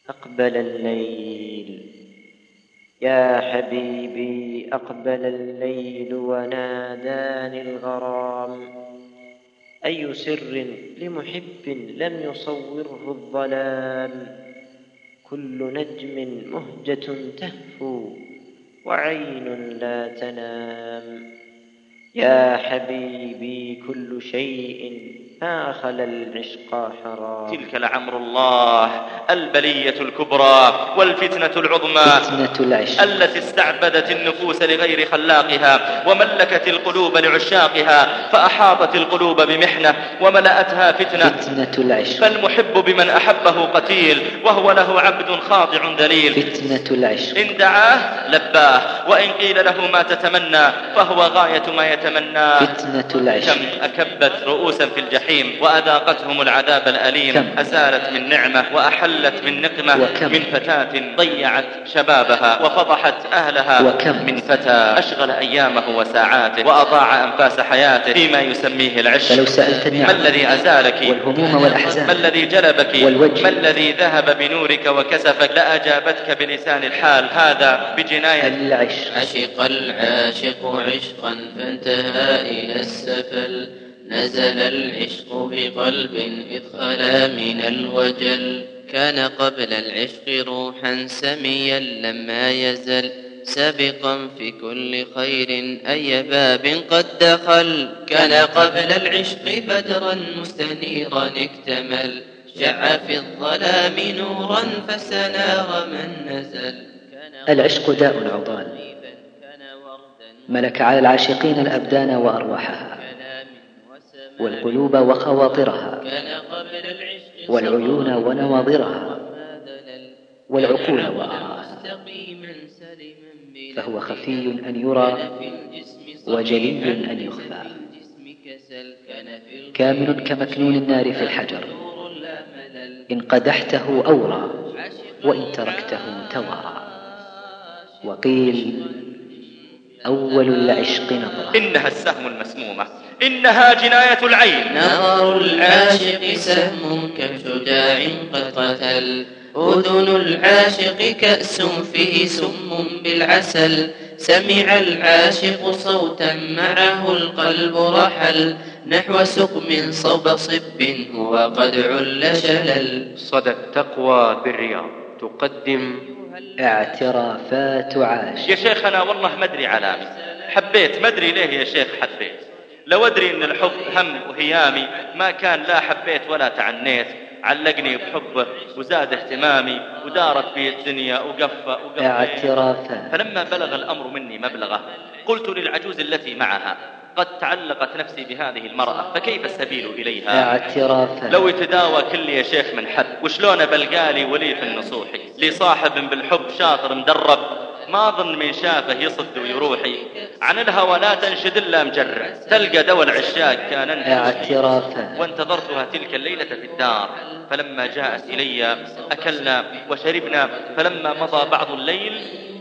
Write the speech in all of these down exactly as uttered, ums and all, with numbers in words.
أقبل الليل يا حبيبي، أقبل الليل وناداني الغرام. أي سر لمحب لم يصوره الظلام، كل نجم مهجة تهفو وعين لا تنام. يا حبيبي كل شيء ما خلا العشق حرام. تلك لعمر الله البلية الكبرى والفتنة العظمى، فتنة العشق التي استعبدت النفوس لغير خلاقها، وملكت القلوب لعشاقها، فأحاطت القلوب بمحنة وملأتها فتنة. فتنة العشق، فالمحب بمن أحبه قتيل، وهو له عبد خاضع ذليل. فتنة العشق، إن دعاه لباه، وإن قيل له ما تتمنى فهو غاية ما يتمنى. فتنة العشق، كم أكبت رؤوسا في الجحيم وأذاقتهم العذاب الأليم، كم أزالت من نعمة وأحلت من نقمة، وكم من فتاة ضيعت شبابها وفضحت أهلها، وكم من فتى أشغل أيامه وساعاته وأضاع أنفاس حياته فيما يسميه العشق. فلو سألت النعم ما الذي أزالك والهموم والأحزان، ما الذي جلبك والوجه، ما الذي ذهب بنورك وكسفك، لأجابتك بلسان الحال هذا بجناية العشق. عشق العاشق عشقا فانتهى إلى السفل، نزل العشق بقلب إذ خلا من الوجل. كان قبل العشق روحا سميا لما يزل، سابقا في كل خير أي باب قد دخل. كان قبل العشق بدرا مستنيرا اكتمل، شع في الظلام نورا فسنار من نزل. العشق داء عضال ملك على العاشقين الأبدان وأرواحها، والقلوب وخواطرها، والعيون ونواظرها، والعقول وآراءها. فهو خفي أن يرى وجلي أن يخفى، كامن كمكنون النار في الحجر، إن قدحته أورى وإن تركته توارى. وقيل أول العشق نظرة، إنها السهم المسمومة، إنها جناية العين. نظر العاشق سهم كشجاع قد قتل، أذن العاشق كأس فيه سم بالعسل. سمع العاشق صوتا معه القلب رحل، نحو سقم صب صب هو قد عل شلل. صدى التقوى بالرياض تقدم اعترافات عاشق. يا شيخنا والله ما أدري علامي، حبيت ما أدري ليه يا شيخ حبيت. لو أدري أن الحب هم وهيامي ما كان لا حبيت ولا تعنيت. علقني بحبه وزاد اهتمامي، ودارت بي الدنيا وقفة وقفة. اعترافات. فلما بلغ الأمر مني مبلغه قلت للعجوز التي معها قد تعلقت نفسي بهذه المرأة، فكيف السبيل إليها؟ اعترافات. لو يتداوى كل يا شيخ من حد، وشلون بلقالي ولي في النصوح لي صاحب بالحب شاطر مدرب، ما ظن من شافه يصد ويروحي. عن الهوى لا تنشد إلا مجرع، تلقى دوا العشاق كان اعترافات. وانتظرتها تلك الليلة في الدار، فلما جاءت إلي أكلنا وشربنا. فلما مضى بعض الليل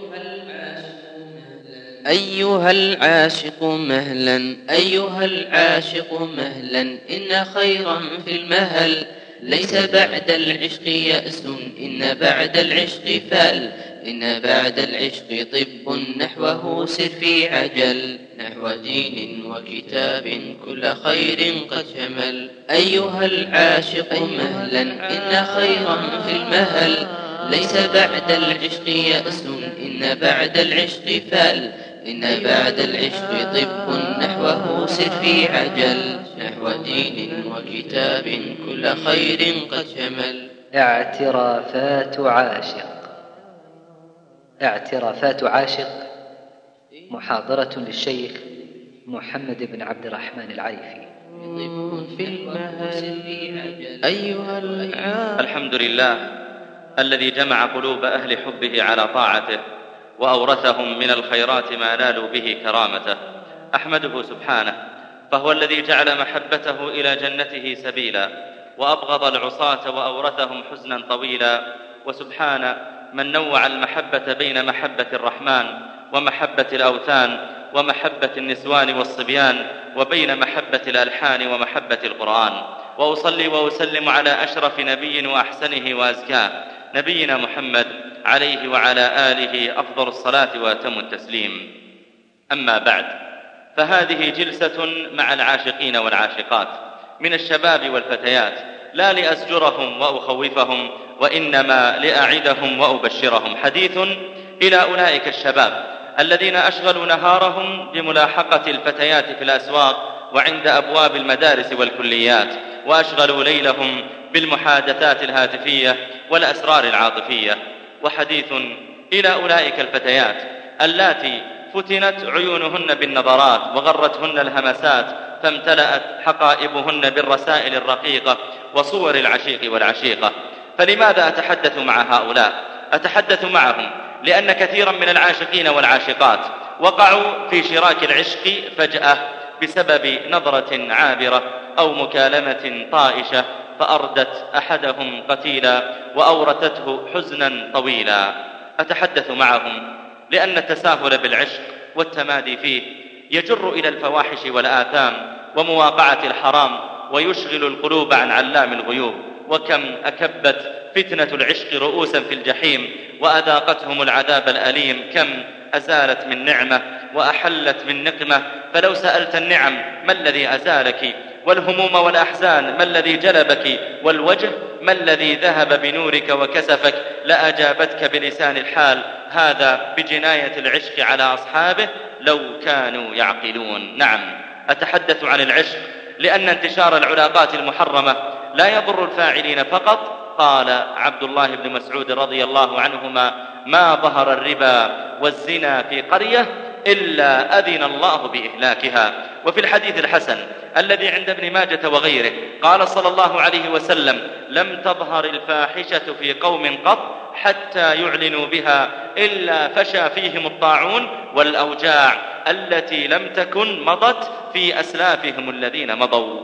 أيها العاشق مهلا، أيها العاشق مهلا، إن خيرا في المهل ليس بعد العشق يأس، إن بعد العشق فال، إن بعد العشق طب نحوه سر في عجل، نحو دين وكتاب كل خير قد شمل. أيها العاشق مهلا، إن خيرا في المهل ليس بعد العشق يأس، إن بعد العشق فال، إن بعد العشق طب نحوه سر في عجل، نحو دين وكتاب كل خير قد شمل. اعترافات عاشق. اعترافات عاشق محاضرة للشيخ محمد بن عبد الرحمن العريفي. في المهل أيها العاشق. الحمد لله الذي جمع قلوب أهل حبه على طاعته، وأورثهم من الخيرات ما نالوا به كرامته. أحمده سبحانه، فهو الذي جعل محبته إلى جنته سبيلا، وأبغض العصاة وأورثهم حزنا طويلا. وسبحان من نوع المحبة بين محبة الرحمن ومحبة الأوثان ومحبة النسوان والصبيان، وبين محبة الألحان ومحبة القرآن. وأصلي وأسلم على أشرف نبي وأحسنه وأزكاه نبينا محمد عليه وعلى آله أفضل الصلاة وأتم التسليم. أما بعد، فهذه جلسة مع العاشقين والعاشقات من الشباب والفتيات، لا لأزجرهم وأخوفهم، وإنما لأعدهم وأبشرهم. حديث إلى أولئك الشباب الذين أشغلوا نهارهم بملاحقة الفتيات في الأسواق وعند أبواب المدارس والكليات، وأشغلوا ليلهم بالمحادثات الهاتفية والأسرار العاطفية. وحديث إلى أولئك الفتيات اللاتي فتنت عيونهن بالنظرات وغرتهن الهمسات، فامتلأت حقائبهن بالرسائل الرقيقة وصور العشيق والعشيقة. فلماذا أتحدث مع هؤلاء؟ أتحدث معهم لأن كثيرا من العاشقين والعاشقات وقعوا في شراك العشق فجأة بسبب نظرة عابرة أو مكالمة طائشة، فأردت أحدهم قتيلا وأورثته حزنا طويلا. أتحدث معهم لأن التساهل بالعشق والتمادي فيه يجر إلى الفواحش والآثام ومواقعة الحرام، ويشغل القلوب عن علام الغيوب. وكم أكبت فتنة العشق رؤوسا في الجحيم وأذاقتهم العذاب الأليم، كم أزالت من نعمة وأحلت من نقمة. فلو سألت النعم ما الذي أزالك، والهموم والأحزان ما الذي جلبك، والوجه ما الذي ذهب بنورك وكسفك، لأجابتك بلسان الحال: هذا بجناية العشق على أصحابه لو كانوا يعقلون. نعم، أتحدث عن العشق لأن انتشار العلاقات المحرمة لا يضر الفاعلين فقط. قال عبد الله بن مسعود رضي الله عنهما: ما ظهر الربا والزنا في قرية إلا أذن الله بإهلاكها. وفي الحديث الحسن الذي عند ابن ماجة وغيره قال صلى الله عليه وسلم: لم تظهر الفاحشة في قوم قط حتى يعلنوا بها إلا فشى فيهم الطاعون والأوجاع التي لم تكن مضت في أسلافهم الذين مضوا.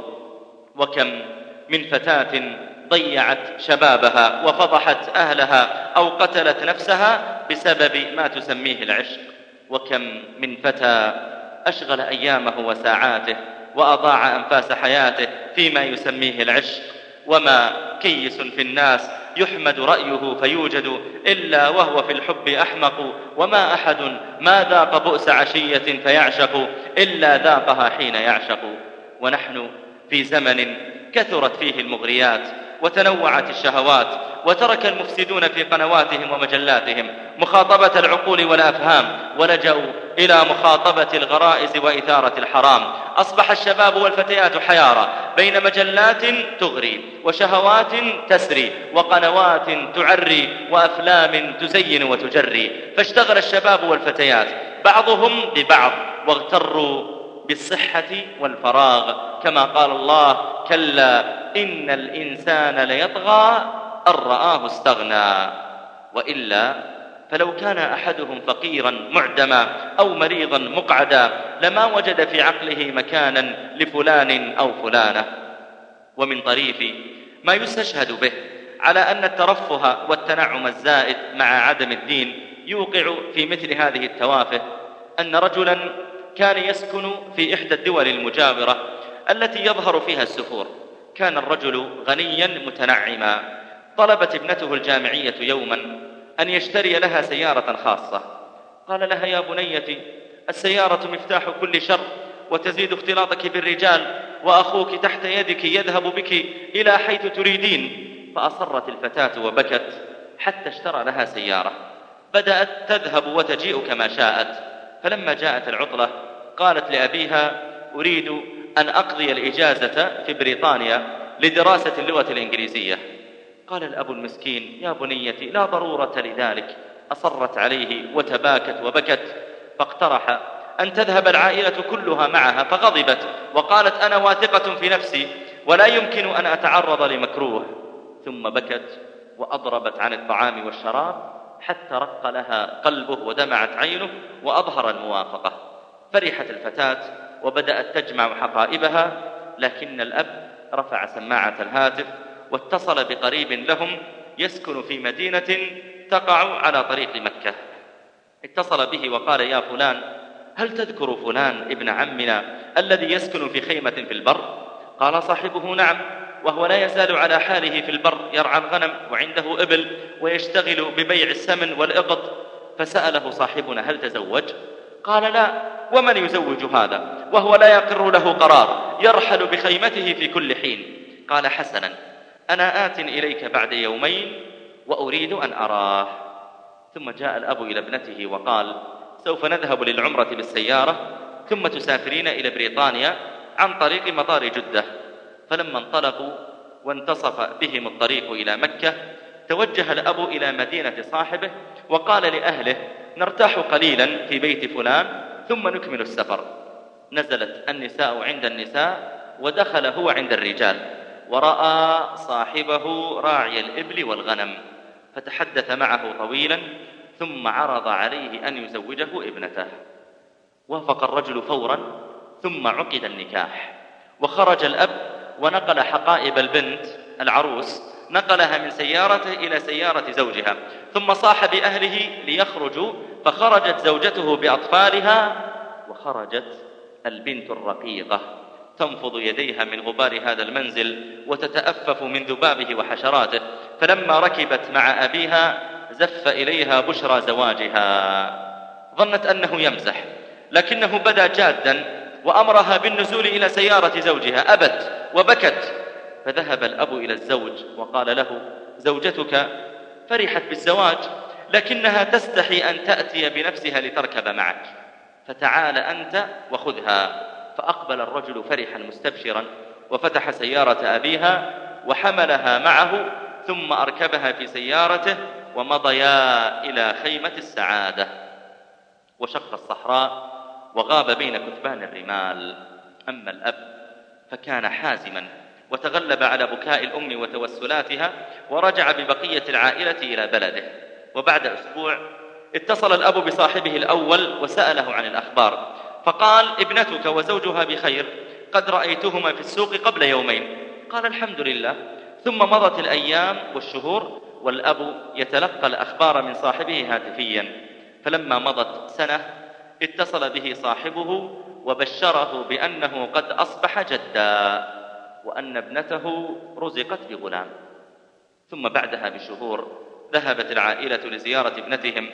وكم من فتاة ضيعت شبابها وفضحت أهلها أو قتلت نفسها بسبب ما تسميه العشق. وكم من فتى أشغل أيامه وساعاته وأضاع أنفاس حياته فيما يسميه العشق. وما كيس في الناس يحمد رأيه فيوجد إلا وهو في الحب أحمق، وما أحد ما ذاق بؤس عشية فيعشق إلا ذاقها حين يعشق. ونحن في زمن كثرت فيه المغريات وتنوعت الشهوات، وترك المفسدون في قنواتهم ومجلاتهم مخاطبة العقول والأفهام، ولجأوا إلى مخاطبة الغرائز وإثارة الحرام. أصبح الشباب والفتيات حيارى بين مجلات تغري وشهوات تسري وقنوات تعري وأفلام تزين وتجري. فاشتغل الشباب والفتيات بعضهم ببعض واغتروا بالصحة والفراغ، كما قال الله: كلا إن الإنسان ليطغى أن رآه استغنى. وإلا فلو كان أحدهم فقيرا معدما أو مريضا مقعدا لما وجد في عقله مكانا لفلان أو فلانة. ومن طريف ما يستشهد به على أن الترفه والتنعم الزائد مع عدم الدين يوقع في مثل هذه التوافه أن رجلا كان يسكن في إحدى الدول المجاورة التي يظهر فيها السفور. كان الرجل غنيا متنعما. طلبت ابنته الجامعية يوما أن يشتري لها سيارة خاصة. قال لها: يا بنيتي، السيارة مفتاح كل شر، وتزيد اختلاطك بالرجال، وأخوك تحت يدك يذهب بك إلى حيث تريدين. فأصرت الفتاة وبكت حتى اشترى لها سيارة. بدأت تذهب وتجيء كما شاءت. فلما جاءت العطلة قالت لأبيها: أريد أن أقضي الإجازة في بريطانيا لدراسة اللغة الإنجليزية. قال الأب المسكين: يا بنيتي، لا ضرورة لذلك. أصرت عليه وتباكت وبكت، فاقترح أن تذهب العائلة كلها معها، فغضبت وقالت: أنا واثقة في نفسي ولا يمكن أن أتعرض لمكروه. ثم بكت وأضربت عن الطعام والشراب حتى رق لها قلبه ودمعت عينه وأظهر الموافقة. فرحت الفتاة وبدأت تجمع حقائبها، لكن الأب رفع سماعة الهاتف واتصل بقريب لهم يسكن في مدينة تقع على طريق مكة. اتصل به وقال: يا فلان، هل تذكر فلان ابن عمنا الذي يسكن في خيمة في البر؟ قال صاحبه: نعم، وهو لا يزال على حاله في البر يرعى الغنم وعنده إبل ويشتغل ببيع السمن والإقط. فسأله صاحبنا: هل تزوج؟ قال: لا. ومن يزوج هذا وهو لا يقر له قرار، يرحل بخيمته في كل حين؟ قال: حسنا، أنا آت إليك بعد يومين وأريد أن أراه. ثم جاء الأب إلى ابنته وقال: سوف نذهب للعمرة بالسيارة، ثم تسافرين إلى بريطانيا عن طريق مطار جدة. فلما انطلقوا وانتصف بهم الطريق إلى مكة، توجه الأب إلى مدينة صاحبه وقال لأهله: نرتاح قليلا في بيت فلان ثم نكمل السفر. نزلت النساء عند النساء ودخل هو عند الرجال، ورأى صاحبه راعي الإبل والغنم، فتحدث معه طويلا ثم عرض عليه أن يزوجه ابنته. وافق الرجل فورا، ثم عقد النكاح. وخرج الأب ونقل حقائب البنت العروس، نقلها من سيارته إلى سيارة زوجها، ثم صاح بأهله ليخرجوا، فخرجت زوجته بأطفالها، وخرجت البنت الرقيقة تنفض يديها من غبار هذا المنزل وتتأفف من ذبابه وحشراته. فلما ركبت مع أبيها زف إليها بشرى زواجها، ظنت أنه يمزح، لكنه بدا جادا وأمرها بالنزول إلى سيارة زوجها، أبت وبكت. فذهب الأب إلى الزوج وقال له: زوجتك فرحت بالزواج، لكنها تستحي أن تأتي بنفسها لتركب معك، فتعال أنت وخذها. فأقبل الرجل فرحا مستبشرا وفتح سيارة أبيها وحملها معه، ثم أركبها في سيارته ومضيا إلى خيمة السعادة. وشق الصحراء وغاب بين كثبان الرمال. أما الأب فكان حازما وتغلب على بكاء الأم وتوسلاتها، ورجع ببقية العائلة إلى بلده. وبعد أسبوع اتصل الأب بصاحبه الأول وسأله عن الأخبار، فقال: ابنتك وزوجها بخير، قد رأيتهما في السوق قبل يومين. قال: الحمد لله. ثم مضت الأيام والشهور والأب يتلقى الأخبار من صاحبه هاتفيا. فلما مضت سنة اتصل به صاحبه وبشره بأنه قد أصبح جدا، وأن ابنته رزقت بغلام. ثم بعدها بشهور ذهبت العائلة لزيارة ابنتهم،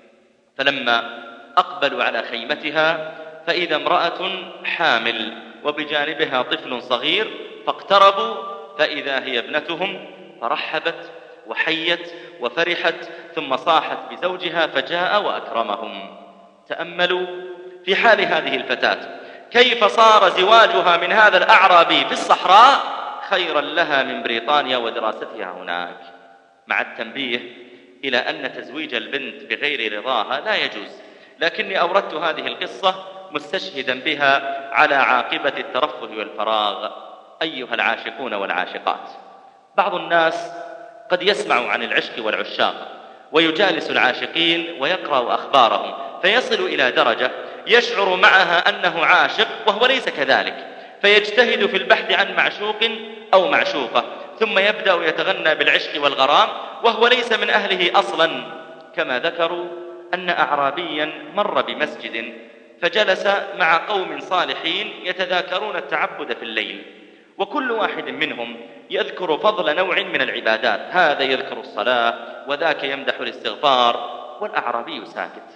فلما أقبلوا على خيمتها فإذا امرأة حامل وبجانبها طفل صغير، فاقتربوا فإذا هي ابنتهم، فرحبت وحيت وفرحت، ثم صاحت بزوجها فجاء وأكرمهم. تأملوا في حال هذه الفتاة، كيف صار زواجها من هذا الأعرابي في الصحراء خيرا لها من بريطانيا ودراستها هناك، مع التنبيه إلى أن تزويج البنت بغير رضاها لا يجوز. لكني أوردت هذه القصة مستشهدا بها على عاقبة الترفه والفراغ. أيها العاشقون والعاشقات، بعض الناس قد يسمع عن العشق والعشاق ويجالس العاشقين ويقرأ أخبارهم، فيصل إلى درجة يشعر معها أنه عاشق وهو ليس كذلك، فيجتهد في البحث عن معشوق أو معشوقة، ثم يبدأ يتغنى بالعشق والغرام وهو ليس من أهله أصلا. كما ذكروا أن أعرابيا مر بمسجد فجلس مع قوم صالحين يتذاكرون التعبد في الليل، وكل واحد منهم يذكر فضل نوع من العبادات، هذا يذكر الصلاة وذاك يمدح الاستغفار، والأعرابي ساكت.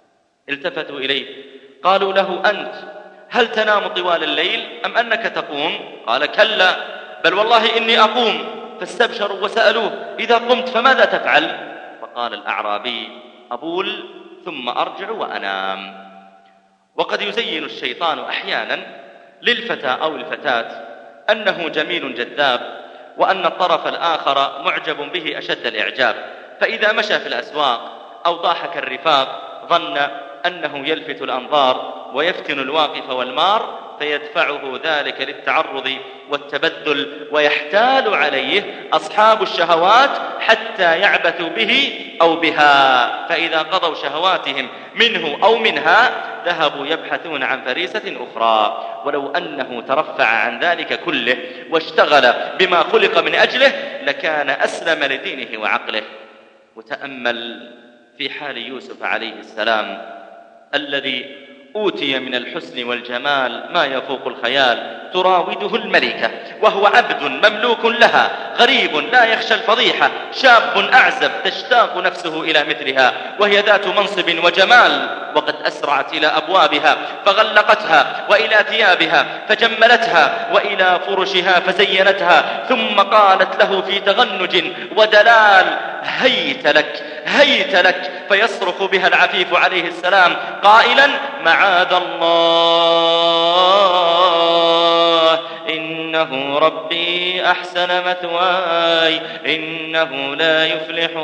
التفتوا إليه قالوا له: أنت هل تنام طوال الليل أم أنك تقوم؟ قال: كلا، بل والله إني أقوم. فاستبشروا وسألوه: إذا قمت فماذا تفعل؟ فقال الأعرابي: أبول ثم أرجع وأنام. وقد يزين الشيطان أحيانا للفتى أو الفتاة أنه جميل جذاب، وأن الطرف الآخر معجب به أشد الإعجاب، فإذا مشى في الأسواق أو ضاحك الرفاق ظن أنه يلفت الأنظار ويفتن الواقف والمار، فيدفعه ذلك للتعرض والتبذل، ويحتال عليه أصحاب الشهوات حتى يعبثوا به أو بها، فإذا قضوا شهواتهم منه أو منها ذهبوا يبحثون عن فريسة أخرى. ولو أنه ترفع عن ذلك كله واشتغل بما خلق من أجله لكان أسلم لدينه وعقله. وتأمل في حال يوسف عليه السلام الذي أوتي من الحسن والجمال ما يفوق الخيال، تراوده الملكة وهو عبد مملوك لها، غريب لا يخشى الفضيحة، شاب أعزب تشتاق نفسه إلى مثلها، وهي ذات منصب وجمال، وقد أسرعت إلى أبوابها فغلقتها، وإلى ثيابها فجملتها، وإلى فرشها فزينتها، ثم قالت له في تغنج ودلال: هيت لك هيت لك، فيصرخ بها العفيف عليه السلام قائلا: معاذ الله، إنه ربي أحسن مثواي، إنه لا يفلح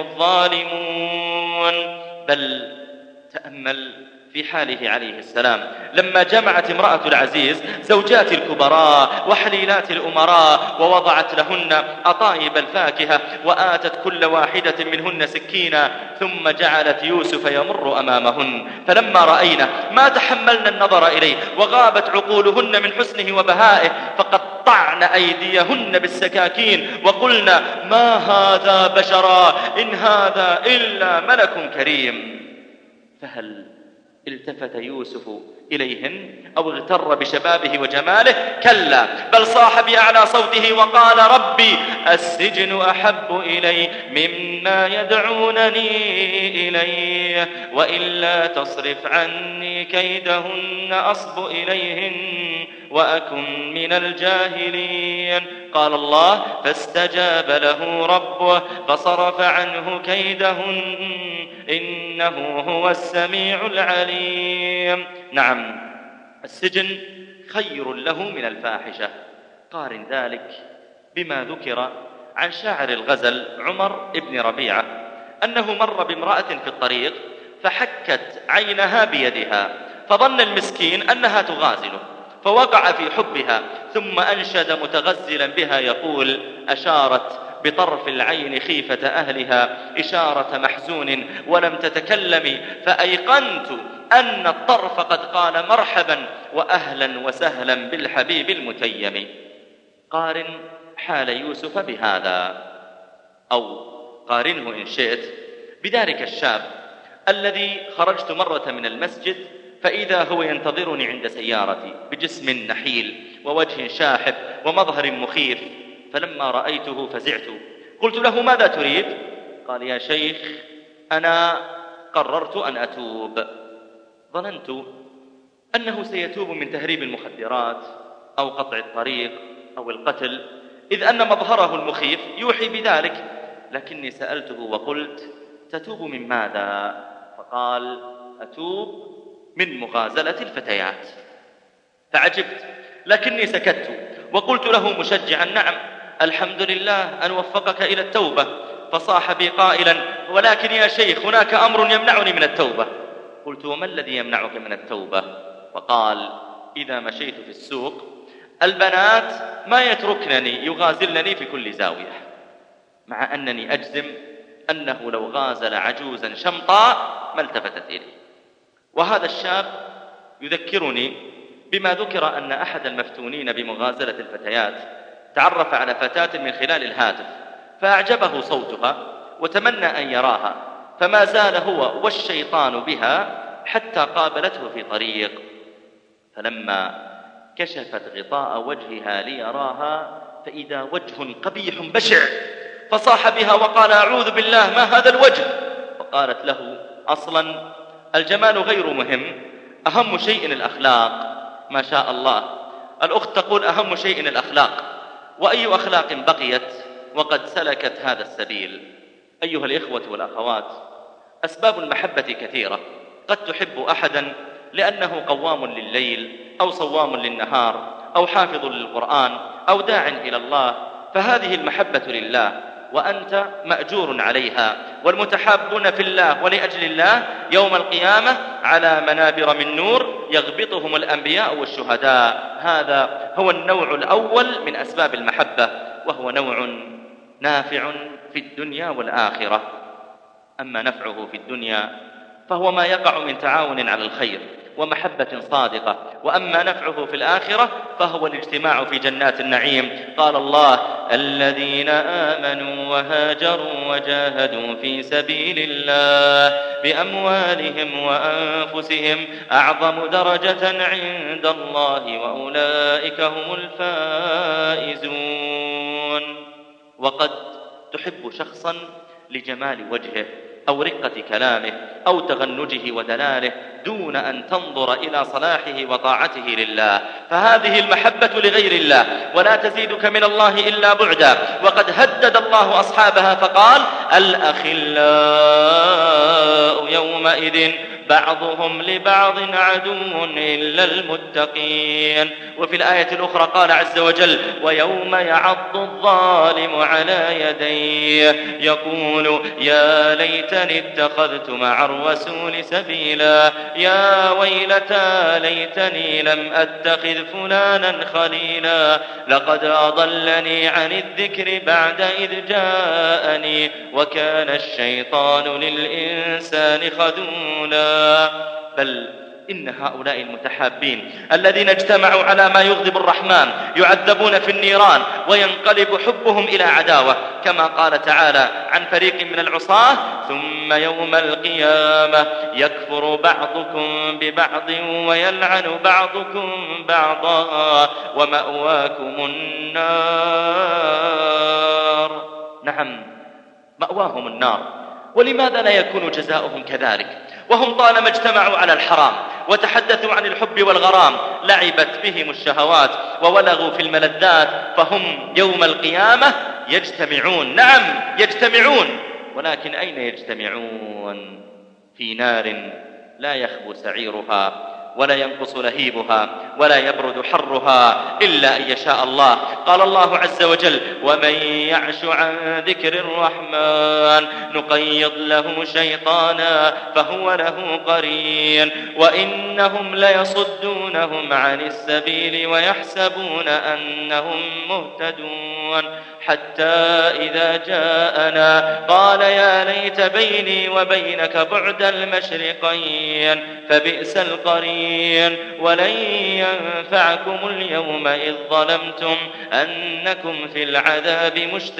الظالمون. بل تأمل في حاله عليه السلام لما جمعت امرأة العزيز زوجات الكبراء وحليلات الأمراء، ووضعت لهن أطايب الفاكهة، وآتت كل واحدة منهن سكينا، ثم جعلت يوسف يمر أمامهن، فلما رأينا ما تحملنا النظر إليه، وغابت عقولهن من حسنه وبهائه، فقطعن أيديهن بالسكاكين، وقلنا: ما هذا بشرا إن هذا إلا ملك كريم. فهل التفت يوسف إليهن أو اغتر بشبابه وجماله؟ كلا، بل صاح بأعلى صوته وقال: ربي السجن أحب إلي مما يدعونني إليه، وإلا تصرف عني كيدهن أصب إليهن وأكن من الجاهلين. قال الله: فاستجاب له ربه فصرف عنه كيدهن إنه هو السميع العليم. نعم، السجن خير له من الفاحشة. قارن ذلك بما ذكر عن شاعر الغزل عمر ابن ربيعة أنه مر بامرأة في الطريق فحكت عينها بيدها، فظن المسكين أنها تغازله، فوقع في حبها، ثم أنشد متغزلا بها يقول: أشارت بطرف العين خيفة أهلها إشارة محزون ولم تتكلم، فأيقنت أن الطرف قد قال مرحبا وأهلا وسهلا بالحبيب المتيم. قارن حال يوسف بهذا، أو قارنه إن شئت بذلك الشاب الذي خرجت مرة من المسجد فإذا هو ينتظرني عند سيارتي بجسم نحيل ووجه شاحب ومظهر مخيف، فلما رأيته فزعت، قلت له: ماذا تريد؟ قال: يا شيخ، أنا قررت أن أتوب. ظننت أنه سيتوب من تهريب المخدرات أو قطع الطريق أو القتل، إذ أن مظهره المخيف يوحي بذلك، لكني سألته وقلت: تتوب من ماذا؟ فقال: أتوب من مغازلة الفتيات. فعجبت، لكني سكت وقلت له مشجعا: نعم، الحمد لله أن وفقك إلى التوبة. فصاح بي قائلا: ولكن يا شيخ، هناك أمر يمنعني من التوبة. قلت: وما الذي يمنعك من التوبة؟ فقال: إذا مشيت في السوق البنات ما يتركنني يغازلنني في كل زاوية، مع أنني أجزم أنه لو غازل عجوزا شمطاء ما التفتت إليه. وهذا الشاب يذكرني بما ذكر أن أحد المفتونين بمغازلة الفتيات تعرف على فتاة من خلال الهاتف، فأعجبه صوتها وتمنى أن يراها، فما زال هو والشيطان بها حتى قابلته في طريق، فلما كشفت غطاء وجهها ليراها فإذا وجه قبيح بشع، فصاح بها وقال: أعوذ بالله، ما هذا الوجه؟ فقالت له: أصلا الجمال غير مهم، أهم شيء الأخلاق. ما شاء الله، الأخت تقول: أهم شيء الأخلاق، وأي أخلاق بقيت وقد سلكت هذا السبيل؟ أيها الإخوة والأخوات، أسباب المحبة كثيرة، قد تحب أحدا لأنه قوام لليل أو صوام للنهار أو حافظ للقرآن أو داع إلى الله، فهذه المحبة لله وأنت مأجور عليها. والمتحابون في الله ولأجل الله يوم القيامة على منابر من نور يغبطهم الأنبياء والشهداء. هذا هو النوع الأول من أسباب المحبة، وهو نوع نافع في الدنيا والآخرة. أما نفعه في الدنيا فهو ما يقع من تعاون على الخير ومحبة صادقة، وأما نفعه في الآخرة فهو الاجتماع في جنات النعيم. قال الله: الذين آمنوا وهاجروا وجاهدوا في سبيل الله بأموالهم وأنفسهم أعظم درجة عند الله وأولئك هم الفائزون. وقد تحب شخصا لجمال وجهه أو رقة كلامه أو تغنجه ودلاله دون أن تنظر إلى صلاحه وطاعته لله، فهذه المحبة لغير الله ولا تزيدك من الله إلا بعدا. وقد هدد الله أصحابها فقال: الأخلاء يومئذ بعضهم لبعض عدو إلا المتقين. وفي الآية الأخرى قال عز وجل: ويوم يعض الظالم على يديه يقول يا ليتني اتخذت مع الرسول سبيلا يا ويلتى ليتني لم أتخذ فلانا خليلا لقد أضلني عن الذكر بعد إذ جاءني وكان الشيطان للإنسان خذولا. بل إن هؤلاء المتحابين الذين اجتمعوا على ما يغضب الرحمن يعذبون في النيران وينقلب حبهم إلى عداوة، كما قال تعالى عن فريق من العصاة: ثم يوم القيامة يكفر بعضكم ببعض ويلعن بعضكم بعضا ومأواكم النار. نعم، مأواهم النار. ولماذا لا يكون جزاؤهم كذلك وهم طالما اجتمعوا على الحرام وتحدثوا عن الحب والغرام لعبت بهم الشهوات وولغوا في الملذات، فهم يوم القيامة يجتمعون. نعم يجتمعون، ولكن أين يجتمعون؟ في نار لا يخبو سعيرها ولا ينقص لهيبها ولا يبرد حرها إلا أن يشاء الله. قال الله عز وجل: ومن يعش عن ذكر الرحمن نقيض له شيطانا فهو له قرين وإنهم ليصدونهم عن السبيل ويحسبون أنهم مهتدون حتى إذا جاءنا قال يا ليت بيني وبينك بعد المشرقين فبئس القرين ولن ينفعكم اليوم إذ ظلمتم أنكم في العذاب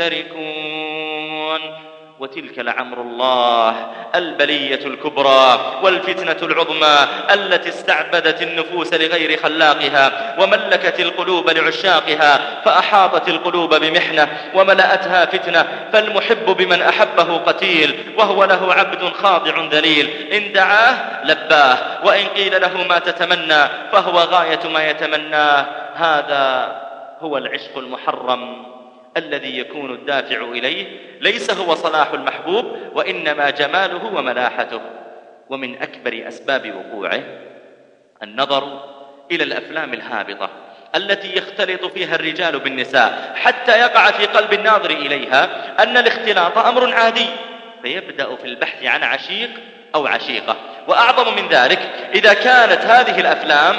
مشتركون. وتلك لعمر الله البلية الكبرى والفتنة العظمى التي استعبدت النفوس لغير خلاقها وملكت القلوب لعشاقها فأحاطت القلوب بمحنة وملأتها فتنة، فالمحب بمن أحبه قتيل وهو له عبد خاضع ذليل، إن دعاه لباه وإن قيل له ما تتمنى فهو غاية ما يتمناه. هذا هو العشق المحرم الذي يكون الدافع إليه ليس هو صلاح المحبوب وإنما جماله وملاحته. ومن أكبر أسباب وقوعه النظر إلى الأفلام الهابطة التي يختلط فيها الرجال بالنساء حتى يقع في قلب الناظر إليها أن الاختلاط أمر عادي، فيبدأ في البحث عن عشيق أو عشيقة. وأعظم من ذلك إذا كانت هذه الأفلام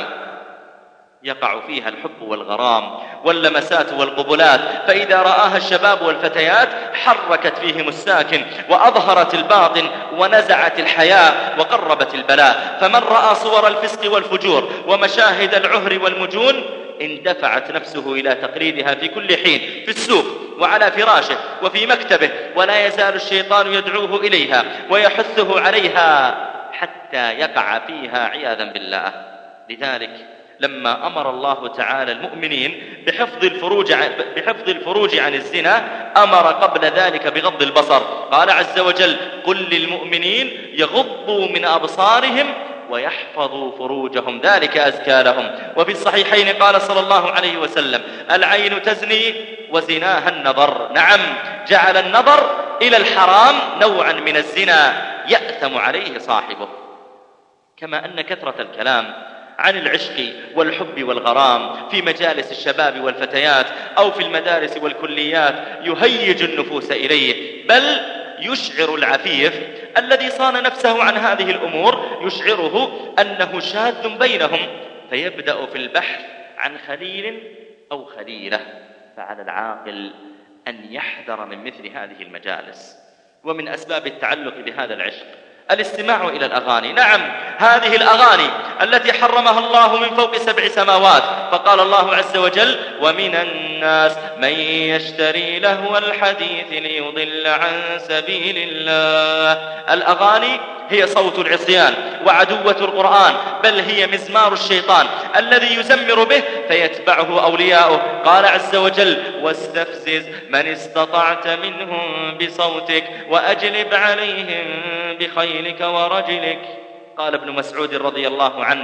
يقع فيها الحب والغرام واللمسات والقبلات، فإذا رآها الشباب والفتيات حركت فيهم الساكن وأظهرت الباطن ونزعت الحياء وقربت البلاء. فمن رأى صور الفسق والفجور ومشاهد العهر والمجون اندفعت نفسه إلى تقليدها في كل حين، في السوق وعلى فراشه وفي مكتبه، ولا يزال الشيطان يدعوه إليها ويحثه عليها حتى يقع فيها عياذا بالله. لذلك لما أمر الله تعالى المؤمنين بحفظ الفروج عن, بحفظ الفروج عن الزنا أمر قبل ذلك بغض البصر. قال عز وجل: قل للمؤمنين يغضوا من أبصارهم ويحفظوا فروجهم ذلك أزكى لهم. وفي الصحيحين قال صلى الله عليه وسلم: العين تزني وزناها النظر. نعم، جعل النظر إلى الحرام نوعا من الزنا يأثم عليه صاحبه. كما أن كثرة الكلام عن العشق والحب والغرام في مجالس الشباب والفتيات أو في المدارس والكليات يهيج النفوس إليه، بل يشعر العفيف الذي صان نفسه عن هذه الأمور يشعره أنه شاذ بينهم، فيبدأ في البحث عن خليل أو خليلة. فعلى العاقل أن يحذر من مثل هذه المجالس. ومن أسباب التعلق بهذا العشق الاستماع إلى الأغاني. نعم، هذه الأغاني التي حرمها الله من فوق سبع سماوات. فقال الله عز وجل: ومن الناس من يشتري لهو الحديث ليضل عن سبيل الله. الأغاني هي صوت العصيان وعدوة القرآن، بل هي مزمار الشيطان الذي يزمر به فيتبعه أولياؤه. قال عز وجل: واستفزز من استطعت منهم بصوتك وأجلب عليهم بخيلك ورجلك. قال ابن مسعود رضي الله عنه: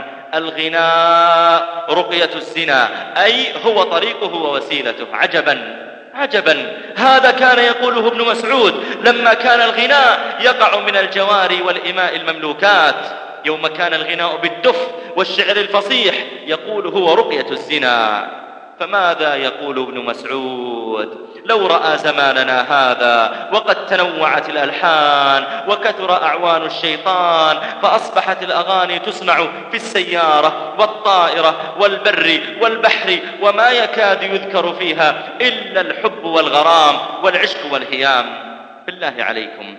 الغناء رقية الزنا، أي هو طريقه ووسيلته. عجبا عجبا، هذا كان يقوله ابن مسعود لما كان الغناء يقع من الجواري والإماء المملوكات. يوم كان الغناء بالدف والشعر الفصيح يقول هو رقية الزنا. فماذا يقول ابن مسعود لو رأى زماننا هذا وقد تنوعت الألحان وكثر أعوان الشيطان، فأصبحت الأغاني تسمع في السيارة والطائرة والبر والبحر، وما يكاد يذكر فيها إلا الحب والغرام والعشق والهيام. بالله عليكم،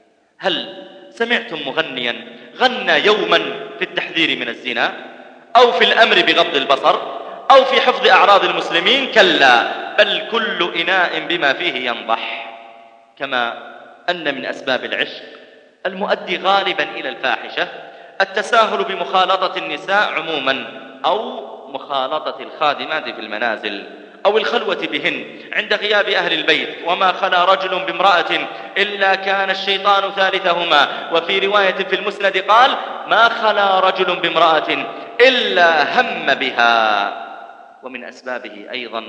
هل سمعتم مغنيا غنى يوما في التحذير من الزنا أو في الأمر بغض البصر أو في حفظ أعراض المسلمين؟ كلا، بل كل إناء بما فيه ينضح. كما أن من أسباب العشق المؤدي غالبا إلى الفاحشة التساهل بمخالطة النساء عموما، أو مخالطة الخادمات في المنازل، أو الخلوة بهن عند غياب أهل البيت. وما خلا رجل بامرأة إلا كان الشيطان ثالثهما. وفي رواية في المسند قال: ما خلا رجل بامرأة إلا هم بها. ومن أسبابه أيضا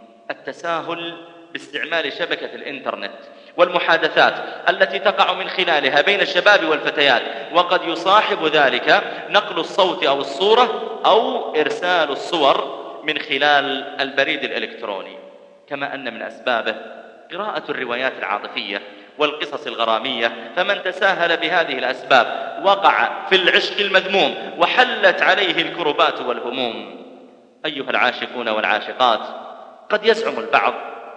التساهل باستعمال شبكة الإنترنت والمحادثات التي تقع من خلالها بين الشباب والفتيات، وقد يصاحب ذلك نقل الصوت أو الصورة أو إرسال الصور من خلال البريد الإلكتروني. كما أن من أسبابه قراءة الروايات العاطفية والقصص الغرامية. فمن تساهل بهذه الأسباب وقع في العشق المذموم وحلت عليه الكربات والهموم. أيها العاشقون والعاشقات، قد يزعم البعض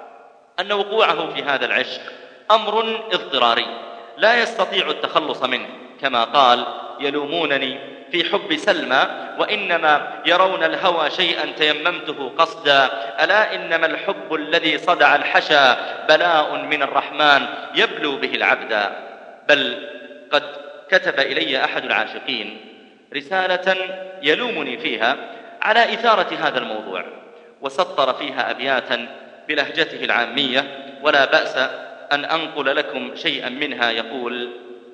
أن وقوعه في هذا العشق أمر اضطراري لا يستطيع التخلص منه، كما قال: يلومونني في حب سلمى وإنما يرون الهوى شيئا تيممته قصدا، ألا إنما الحب الذي صدع الحشا بلاء من الرحمن يبلو به العبد. بل قد كتب إلي أحد العاشقين رسالة يلومني فيها على إثارة هذا الموضوع، وسطر فيها أبياتا بلهجته العامية، ولا بأس أن أنقل لكم شيئا منها. يقول: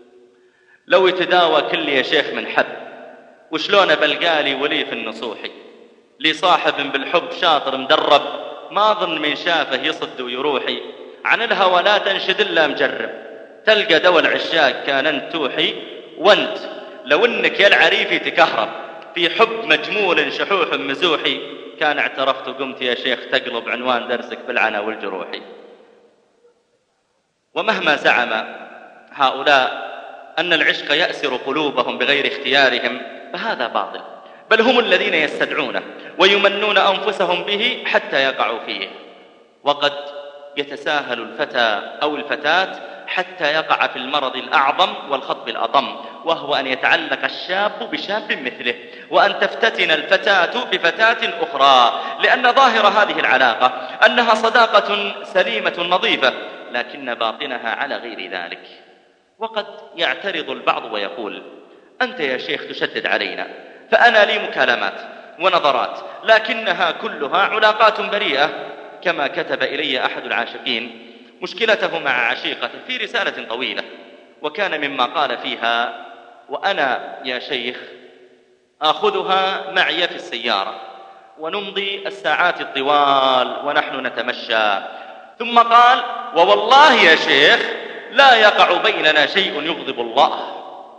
لو يتداوى كل يا شيخ من حب، وشلون بلقالي ولي في النصوحي، لي صاحب بالحب شاطر مدرب، ما ظن من شافه يصد ويروحي، عن الهوى لا تنشد إلا مجرب، تلقى دوا العشاق كان انت توحي، وانت لو انك يا العريفي تكهرب في حب مجمول شحوح مزوحي، كان اعترفت وقمت يا شيخ تقلب عنوان درسك بالعنا والجروحي. ومهما زعم هؤلاء أن العشق يأسر قلوبهم بغير اختيارهم فهذا باطل، بل هم الذين يستدعونه ويمنون أنفسهم به حتى يقعوا فيه. وقد يتساهل الفتى أو الفتاة حتى يقع في المرض الأعظم والخطب الأضم، وهو أن يتعلق الشاب بشاب مثله، وأن تفتتن الفتاة بفتاة أخرى، لأن ظاهر هذه العلاقة أنها صداقة سليمة نظيفة، لكن باطنها على غير ذلك. وقد يعترض البعض ويقول: أنت يا شيخ تشدد علينا، فأنا لي مكالمات ونظرات، لكنها كلها علاقات بريئة. كما كتب إلي أحد العاشقين مشكلته مع عشيقته في رسالة طويلة، وكان مما قال فيها: وأنا يا شيخ آخذها معي في السيارة ونمضي الساعات الطوال ونحن نتمشى، ثم قال: ووالله يا شيخ لا يقع بيننا شيء يغضب الله،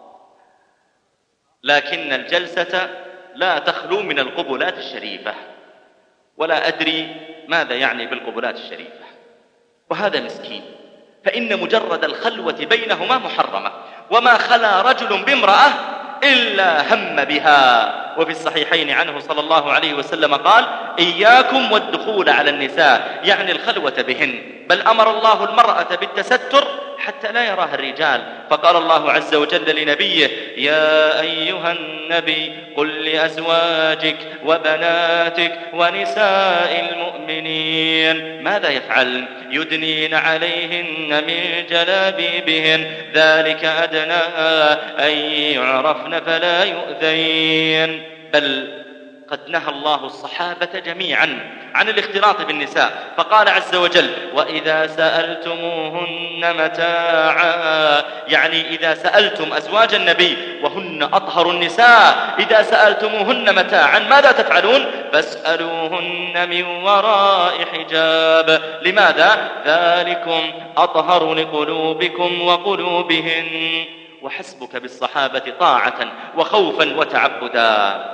لكن الجلسة لا تخلو من القبلات الشريفة، ولا أدري ماذا يعني بالقبلات الشريفة. وهذا مسكين، فإن مجرد الخلوة بينهما محرمة، وما خلا رجل بامرأة إلا هم بها. وفي الصحيحين عنه صلى الله عليه وسلم قال: إياكم والدخول على النساء، يعني الخلوة بهن، بل أمر الله المرأة بالتستر حتى لا يراها الرجال. فقال الله عز وجل لنبيه: يا أيها النبي قل لأزواجك وبناتك ونساء المؤمنين ماذا يفعلن؟ يدنين عليهن من جلابيبهن ذلك أدنى أن يعرفن فلا يؤذين. بل قد نهى الله الصحابة جميعا عن الاختلاط بالنساء، فقال عز وجل: وإذا سألتموهن متاعا، يعني إذا سألتم أزواج النبي وهن أطهر النساء، إذا سألتموهن متاعا ماذا تفعلون؟ فاسألوهن من وراء حجاب. لماذا؟ ذلكم أطهر لقلوبكم وقلوبهن. وحسبك بالصحابة طاعة وخوفا وتعبدا.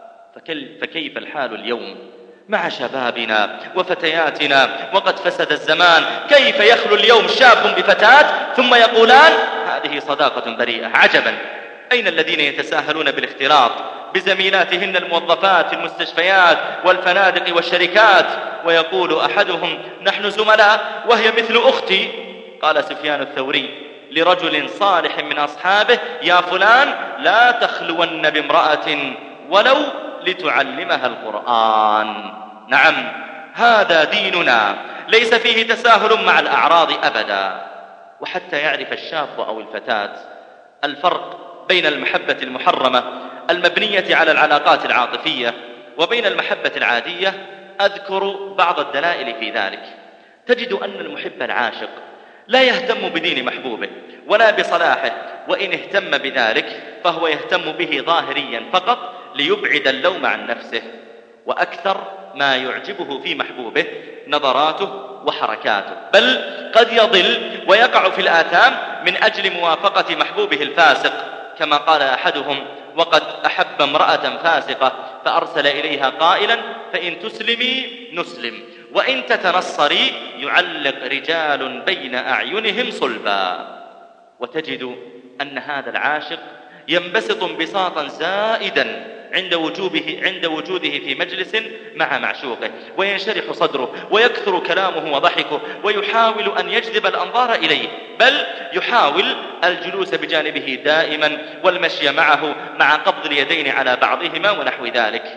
فكيف الحال اليوم مع شبابنا وفتياتنا وقد فسد الزمان؟ كيف يخلو اليوم شاب بفتاة ثم يقولان هذه صداقة بريئة؟ عجبا، أين الذين يتساهلون بالاختلاط بزميلاتهن الموظفات في المستشفيات والفنادق والشركات، ويقول أحدهم: نحن زملاء وهي مثل أختي. قال سفيان الثوري لرجل صالح من أصحابه: يا فلان لا تخلون بامرأة ولو لتعلمها القرآن. نعم، هذا ديننا، ليس فيه تساهل مع الأعراض أبدا. وحتى يعرف الشاب أو الفتاة الفرق بين المحبة المحرمة المبنية على العلاقات العاطفية وبين المحبة العادية، أذكر بعض الدلائل في ذلك. تجد أن المحب العاشق لا يهتم بدين محبوبه ولا بصلاحه، وإن اهتم بذلك فهو يهتم به ظاهريا فقط ليبعد اللوم عن نفسه. وأكثر ما يعجبه في محبوبه نظراته وحركاته، بل قد يضل ويقع في الآثام من أجل موافقة محبوبه الفاسق، كما قال أحدهم: وقد أحب امرأة فاسقة فأرسل إليها قائلا: فإن تسلمي نسلم وإن تتنصري يعلق رجال بين أعينهم صلبا. وتجد أن هذا العاشق ينبسط انبساطا زائدا عند وجوده, عند وجوده في مجلس مع معشوقه، وينشرح صدره ويكثر كلامه وضحكه، ويحاول أن يجذب الأنظار إليه، بل يحاول الجلوس بجانبه دائما والمشي معه مع قبض اليدين على بعضهما ونحو ذلك.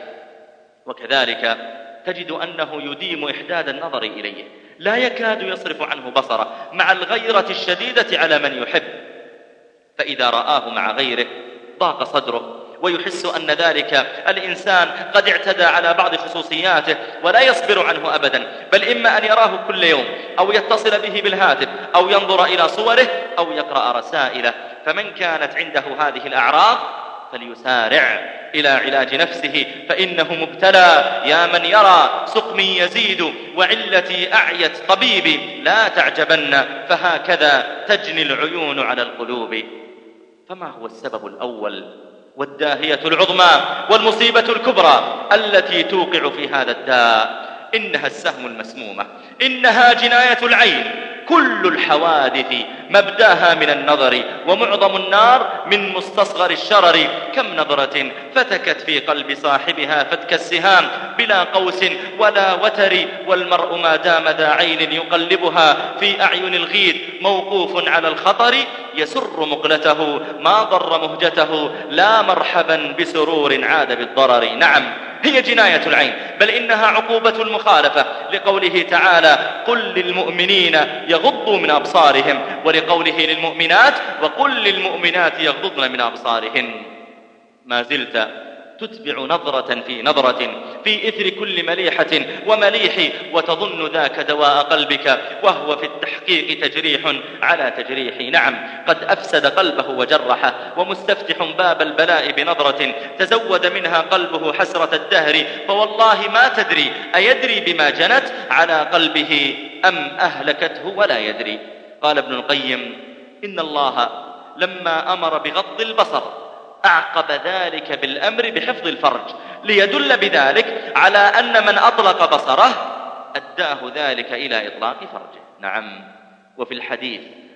وكذلك تجد أنه يديم إحداد النظر إليه، لا يكاد يصرف عنه بصره مع الغيرة الشديدة على من يحب، فإذا رآه مع غيره ضاق صدره، ويحس أن ذلك الإنسان قد اعتدى على بعض خصوصياته ولا يصبر عنه أبدا، بل إما أن يراه كل يوم أو يتصل به بالهاتف أو ينظر إلى صوره أو يقرأ رسائله. فمن كانت عنده هذه الأعراض فليسارع إلى علاج نفسه، فإنه مبتلى. يا من يرى سقمي يزيد وعلتي أعيت طبيبي، لا تعجبن فهكذا تجني العيون على القلوب. فما هو السبب الأول والداهية العظمى والمصيبة الكبرى التي توقع في هذا الداء؟ إنها السهم المسمومة، إنها جناية العين. كل الحوادث مبداها من النظر، ومعظم النار من مستصغر الشرر. كم نظرة فتكت في قلب صاحبها فتك السهام بلا قوس ولا وتر، والمرء ما دام ذا عين يقلبها في أعين الغيد موقوف على الخطر، يسر مقلته ما ضر مهجته، لا مرحبا بسرور عاد بالضرر. نعم، هي جناية العين، بل إنها عقوبة المخالفة، لقوله تعالى: قل للمؤمنين يغضوا من أبصارهم، ولقوله للمؤمنات: وقل للمؤمنات يغضضن من أبصارهن. ما زلت تتبع نظرة في نظرة في إثر كل مليحة ومليح، وتظن ذاك دواء قلبك، وهو في التحقيق تجريح على تجريح. نعم، قد أفسد قلبه وجرحه، ومستفتح باب البلاء بنظرة تزود منها قلبه حسرة الدهر، فوالله ما تدري أيدري بما جنت على قلبه أم أهلكته ولا يدري. قال ابن القيم: إن الله لما أمر بغض البصر أعقب ذلك بالأمر بحفظ الفرج، ليدل بذلك على أن من أطلق بصره أداه ذلك إلى إطلاق فرجه. نعم، وفي الحديث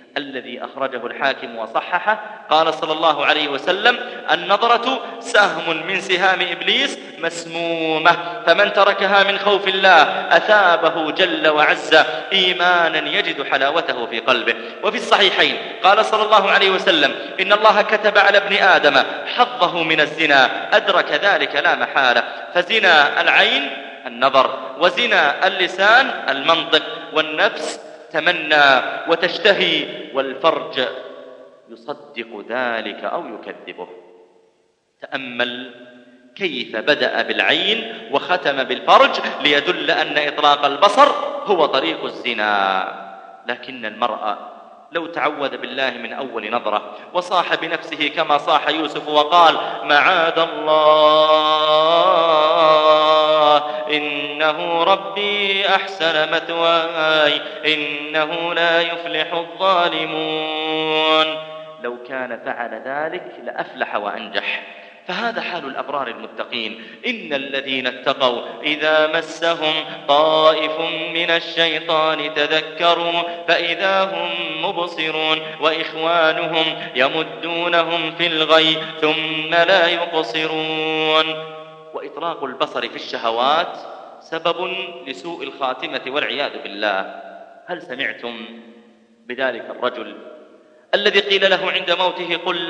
الذي أخرجه الحاكم وصححه قال صلى الله عليه وسلم: النظرة سهم من سهام إبليس مسمومة، فمن تركها من خوف الله أثابه جل وعز إيمانا يجد حلاوته في قلبه. وفي الصحيحين قال صلى الله عليه وسلم: إن الله كتب على ابن آدم حظه من الزنا، أدرك ذلك لا محالة، فزنا العين النظر، وزنا اللسان المنطق، والنفس تمنى وتشتهي، والفرج يصدق ذلك أو يكذبه. تأمل كيف بدأ بالعين وختم بالفرج ليدل أن إطلاق البصر هو طريق الزنا. لكن المرأة لو تعوذ بالله من أول نظرة وصاح بنفسه كما صاح يوسف وقال: معاذ الله إنه ربي أحسن مثواي إنه لا يفلح الظالمون، لو كان فعل ذلك لأفلح وأنجح. فهذا حال الأبرار المتقين: إن الذين اتقوا إذا مسهم طائف من الشيطان تذكروا فإذا هم مبصرون وإخوانهم يمدونهم في الغي ثم لا يقصرون. وإطلاق البصر في الشهوات سبب لسوء الخاتمة والعياذ بالله. هل سمعتم بذلك الرجل الذي قيل له عند موته: قل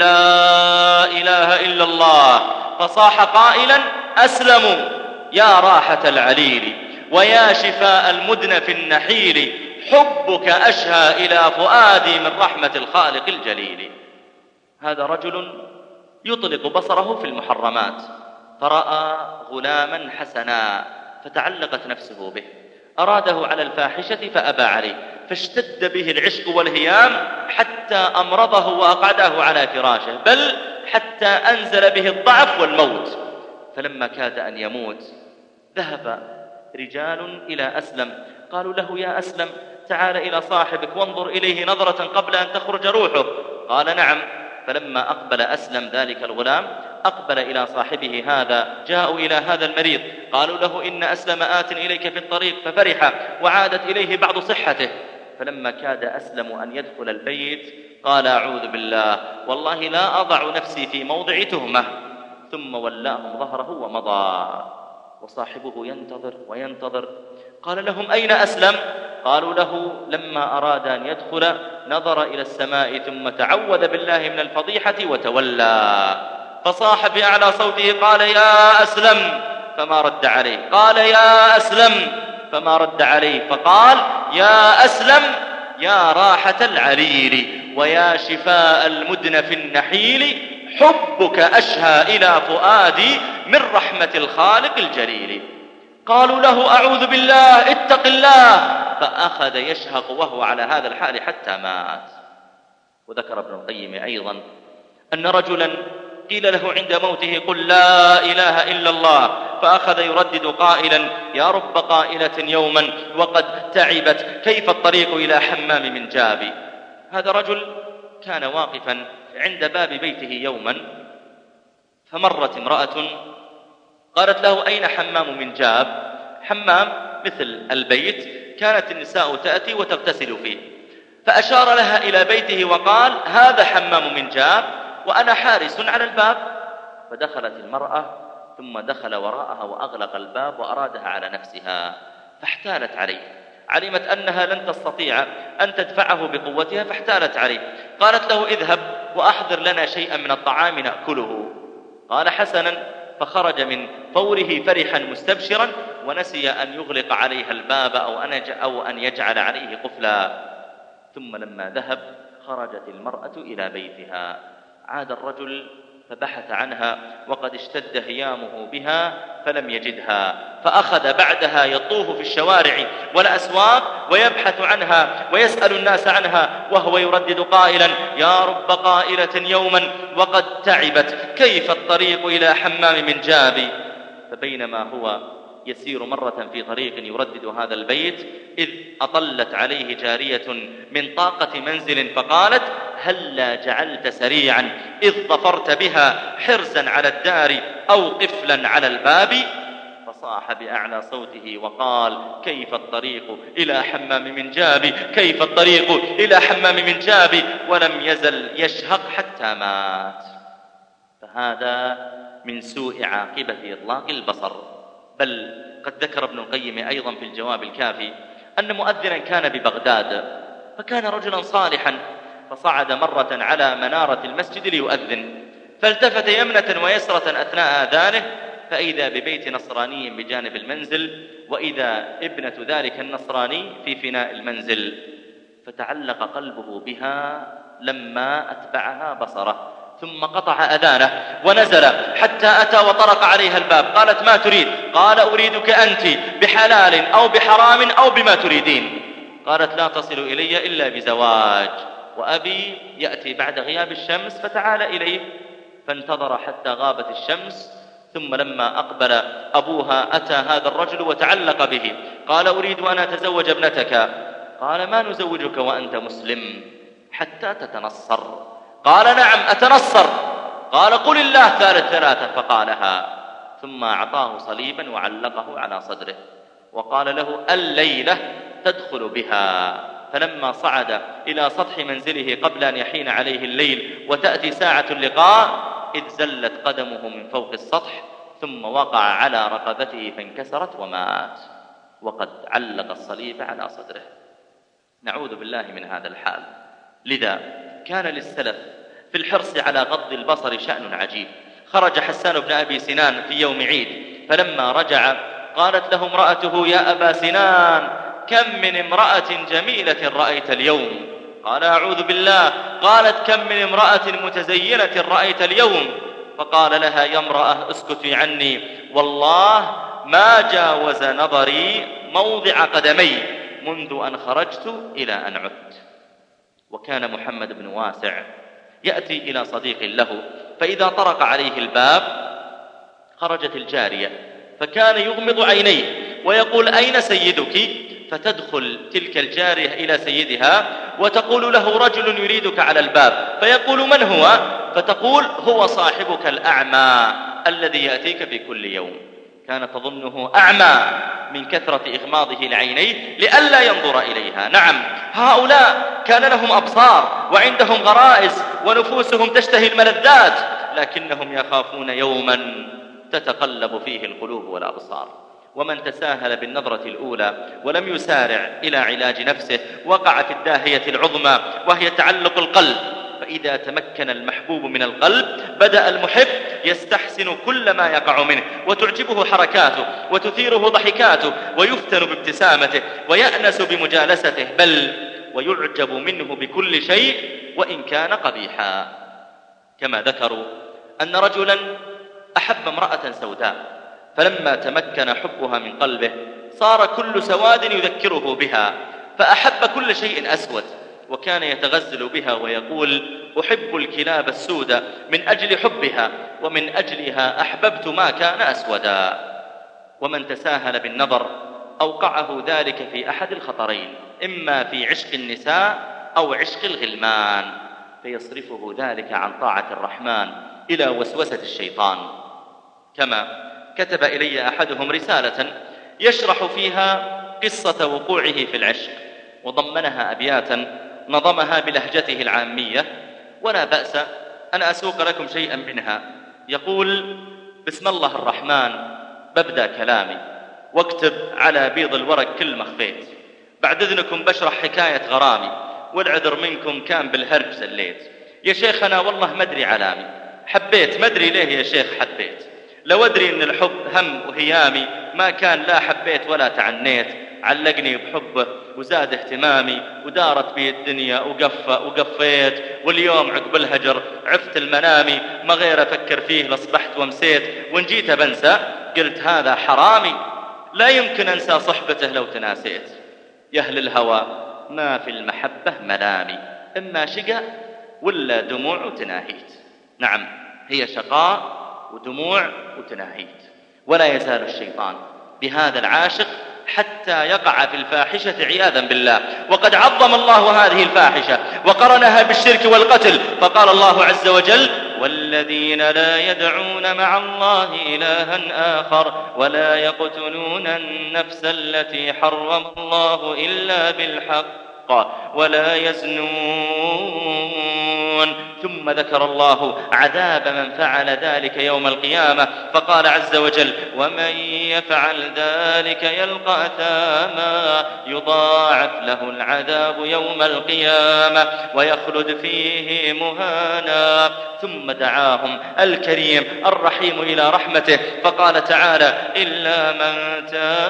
لا إله إلا الله، فصاح قائلا: أسلموا يا راحة العليل ويا شفاء المدن في النحيل، حبك أشهى إلى فؤادي من رحمة الخالق الجليل. هذا رجل يطلق بصره في المحرمات، فرأى غلاما حسنا فتعلقت نفسه به، أراده على الفاحشة فأبى عليه، فاشتد به العشق والهيام حتى أمرضه وأقعده على فراشه، بل حتى أنزل به الضعف والموت. فلما كاد أن يموت ذهب رجال إلى أسلم، قالوا له: يا أسلم تعال إلى صاحبك وانظر إليه نظرة قبل أن تخرج روحه. قال: نعم. فلما أقبل أسلم ذلك الغلام أقبل إلى صاحبه هذا، جاءوا إلى هذا المريض قالوا له: إن أسلم آت إليك في الطريق، ففرح وعادت إليه بعض صحته. فلما كاد أسلم أن يدخل البيت قال: أعوذ بالله، والله لا أضع نفسي في موضع تهمة، ثم ولاهم ظهره ومضى. وصاحبه ينتظر وينتظر. قال لهم: أين أسلم؟ قالوا له: لما أراد أن يدخل نظر إلى السماء ثم تعوذ بالله من الفضيحة وتولى، فصاح بأعلى صوته قال: يا أسلم، فما رد عليه. قال: يا أسلم، فما رد عليه. فقال: يا أسلم يا راحة العليل ويا شفاء المدن في النحيل، حبك أشهى إلى فؤادي من رحمة الخالق الجليل. قالوا له: أعوذ بالله، اتق الله. فأخذ يشهق وهو على هذا الحال حتى مات. وذكر ابن القيم أيضا أن رجلا قيل له عند موته: قل لا إله إلا الله، فأخذ يردد قائلا: يا رب قائلة يوما وقد تعبت، كيف الطريق إلى حمام من جابي. هذا رجل كان واقفا عند باب بيته يوما، فمرت امرأة قالت له: أين حمام من جاب؟ حمام مثل البيت كانت النساء تأتي وتغتسل فيه، فأشار لها إلى بيته وقال: هذا حمام من جاب وأنا حارس على الباب. فدخلت المرأة ثم دخل وراءها وأغلق الباب وأرادها على نفسها، فاحتالت عليه، علمت أنها لن تستطيع أن تدفعه بقوتها فاحتالت عليه. قالت له: اذهب وأحضر لنا شيئا من الطعام نأكله. قال: حسنا. فخرج من فوره فرحا مستبشرا، ونسي أن يغلق عليها الباب أو أن يجعل عليه قفلا. ثم لما ذهب خرجت المرأة إلى بيتها، عاد الرجل فبحث عنها وقد اشتد هيامه بها فلم يجدها، فأخذ بعدها يطوف في الشوارع والأسواق ويبحث عنها ويسأل الناس عنها وهو يردد قائلا: يا رب قائلة يوما وقد تعبت، كيف الطريق إلى حمام من جابي. فبينما هو يسير مرة في طريق يردد هذا البيت إذ أطلت عليه جارية من طاقة منزل فقالت: هلا جعلت سريعا إذ ظفرت بها حرزا على الدار أو قفلا على الباب. صاح بأعلى صوته وقال: كيف الطريق إلى حمام من جابي، كيف الطريق إلى حمام من جابي، ولم يزل يشهق حتى مات. فهذا من سوء عاقبة إطلاق البصر. بل قد ذكر ابن القيم أيضا في الجواب الكافي أن مؤذنا كان ببغداد، فكان رجلا صالحا، فصعد مرة على منارة المسجد ليؤذن، فالتفت يمنة ويسرة أثناء آذانه، فإذا ببيت نصراني بجانب المنزل، وإذا ابنة ذلك النصراني في فناء المنزل، فتعلق قلبه بها لما أتبعها بصره، ثم قطع أذانه ونزل حتى أتى وطرق عليها الباب. قالت: ما تريد؟ قال: أريدك أنت بحلال أو بحرام أو بما تريدين. قالت: لا تصل إلي إلا بزواج، وأبي يأتي بعد غياب الشمس، فتعال إليه. فانتظر حتى غابت الشمس، ثم لما أقبل أبوها أتى هذا الرجل وتعلق به. قال: أريد أن أتزوج ابنتك. قال: ما نزوجك وأنت مسلم حتى تتنصر. قال: نعم أتنصر. قال: قل الله ثالث ثلاثة. فقالها، ثم أعطاه صليبا وعلقه على صدره وقال له: الليلة تدخل بها. فلما صعد إلى سطح منزله قبل أن يحين عليه الليل وتأتي ساعة اللقاء، إذ زلت قدمه من فوق السطح، ثم وقع على رقبته فانكسرت ومات، وقد علق الصليب على صدره. نعوذ بالله من هذا الحال. لذا كان للسلف في الحرص على غض البصر شأن عجيب. خرج حسان بن أبي سنان في يوم عيد، فلما رجع قالت له امرأته: يا أبا سنان، كم من امرأة جميلة رأيت اليوم؟ قال: أعوذ بالله. قالت: كم من امرأة متزينة رأيت اليوم؟ فقال لها: يا امرأة اسكتي عني، والله ما جاوز نظري موضع قدمي منذ أن خرجت إلى أن عدت. وكان محمد بن واسع يأتي إلى صديق له، فإذا طرق عليه الباب خرجت الجارية، فكان يغمض عينيه ويقول: أين سيدك؟ فتدخل تلك الجارية إلى سيدها وتقول له: رجل يريدك على الباب. فيقول: من هو؟ فتقول: هو صاحبك الأعمى الذي يأتيك في كل يوم. كانت تظنه أعمى من كثرة إغماضه العينين لئلا ينظر إليها. نعم، هؤلاء كان لهم أبصار وعندهم غرائز ونفوسهم تشتهي الملذات، لكنهم يخافون يوما تتقلب فيه القلوب والأبصار. ومن تساهل بالنظرة الأولى ولم يسارع إلى علاج نفسه وقع في الداهية العظمى، وهي تعلق القلب. فإذا تمكن المحبوب من القلب بدأ المحب يستحسن كل ما يقع منه، وتعجبه حركاته وتثيره ضحكاته، ويفتن بابتسامته ويأنس بمجالسته، بل ويعجب منه بكل شيء وإن كان قبيحا. كما ذكروا أن رجلا أحب امرأة سوداء، فلما تمكن حبها من قلبه صار كل سواد يذكره بها، فأحب كل شيء أسود، وكان يتغزل بها ويقول: أحب الكلاب السوداء من أجل حبها، ومن أجلها أحببت ما كان أسودا. ومن تساهل بالنظر أوقعه ذلك في أحد الخطرين، إما في عشق النساء أو عشق الغلمان، فيصرفه ذلك عن طاعة الرحمن إلى وسوسة الشيطان. كما كتب إلي أحدهم رسالة يشرح فيها قصة وقوعه في العشق، وضمنها أبياتا نظمها بلهجته العامية، ولا بأس أن أسوق لكم شيئا منها. يقول: بسم الله الرحمن ببدأ كلامي، واكتب على بيض الورق كل ما خفيت. بعد إذنكم بشرح حكاية غرامي، والعذر منكم كان بالهرج زليت. يا شيخنا والله مدري علامي، حبيت مدري ليه يا شيخ حبيت، لو أدري أن الحب هم وهيامي ما كان لا حبيت ولا تعنيت. علقني بحبه وزاد اهتمامي، ودارت بي الدنيا وقفة وقفيت، واليوم عقب الهجر عفت المنامي، ما غير أفكر فيه لصبحت ومسيت، وإن جيت بنسى قلت هذا حرامي، لا يمكن أنسى صحبته لو تناسيت. يا أهل الهوى ما في المحبة ملامي، إما شقى ولا دموع وتناهيت. نعم، هي شقاء ودموع وتناهيت. ولا يزال الشيطان بهذا العاشق حتى يقع في الفاحشة عياذا بالله. وقد عظم الله هذه الفاحشة وقرنها بالشرك والقتل، فقال الله عز وجل: والذين لا يدعون مع الله إلها آخر ولا يقتلون النفس التي حرم الله إلا بالحق ولا يزنون. ثم ذكر الله عذاب من فعل ذلك يوم القيامة فقال عز وجل: ومن يفعل ذلك يلقى أثاما يضاعف له العذاب يوم القيامة ويخلد فيه مهانا. ثم دعاهم الكريم الرحيم إلى رحمته فقال تعالى: إلا من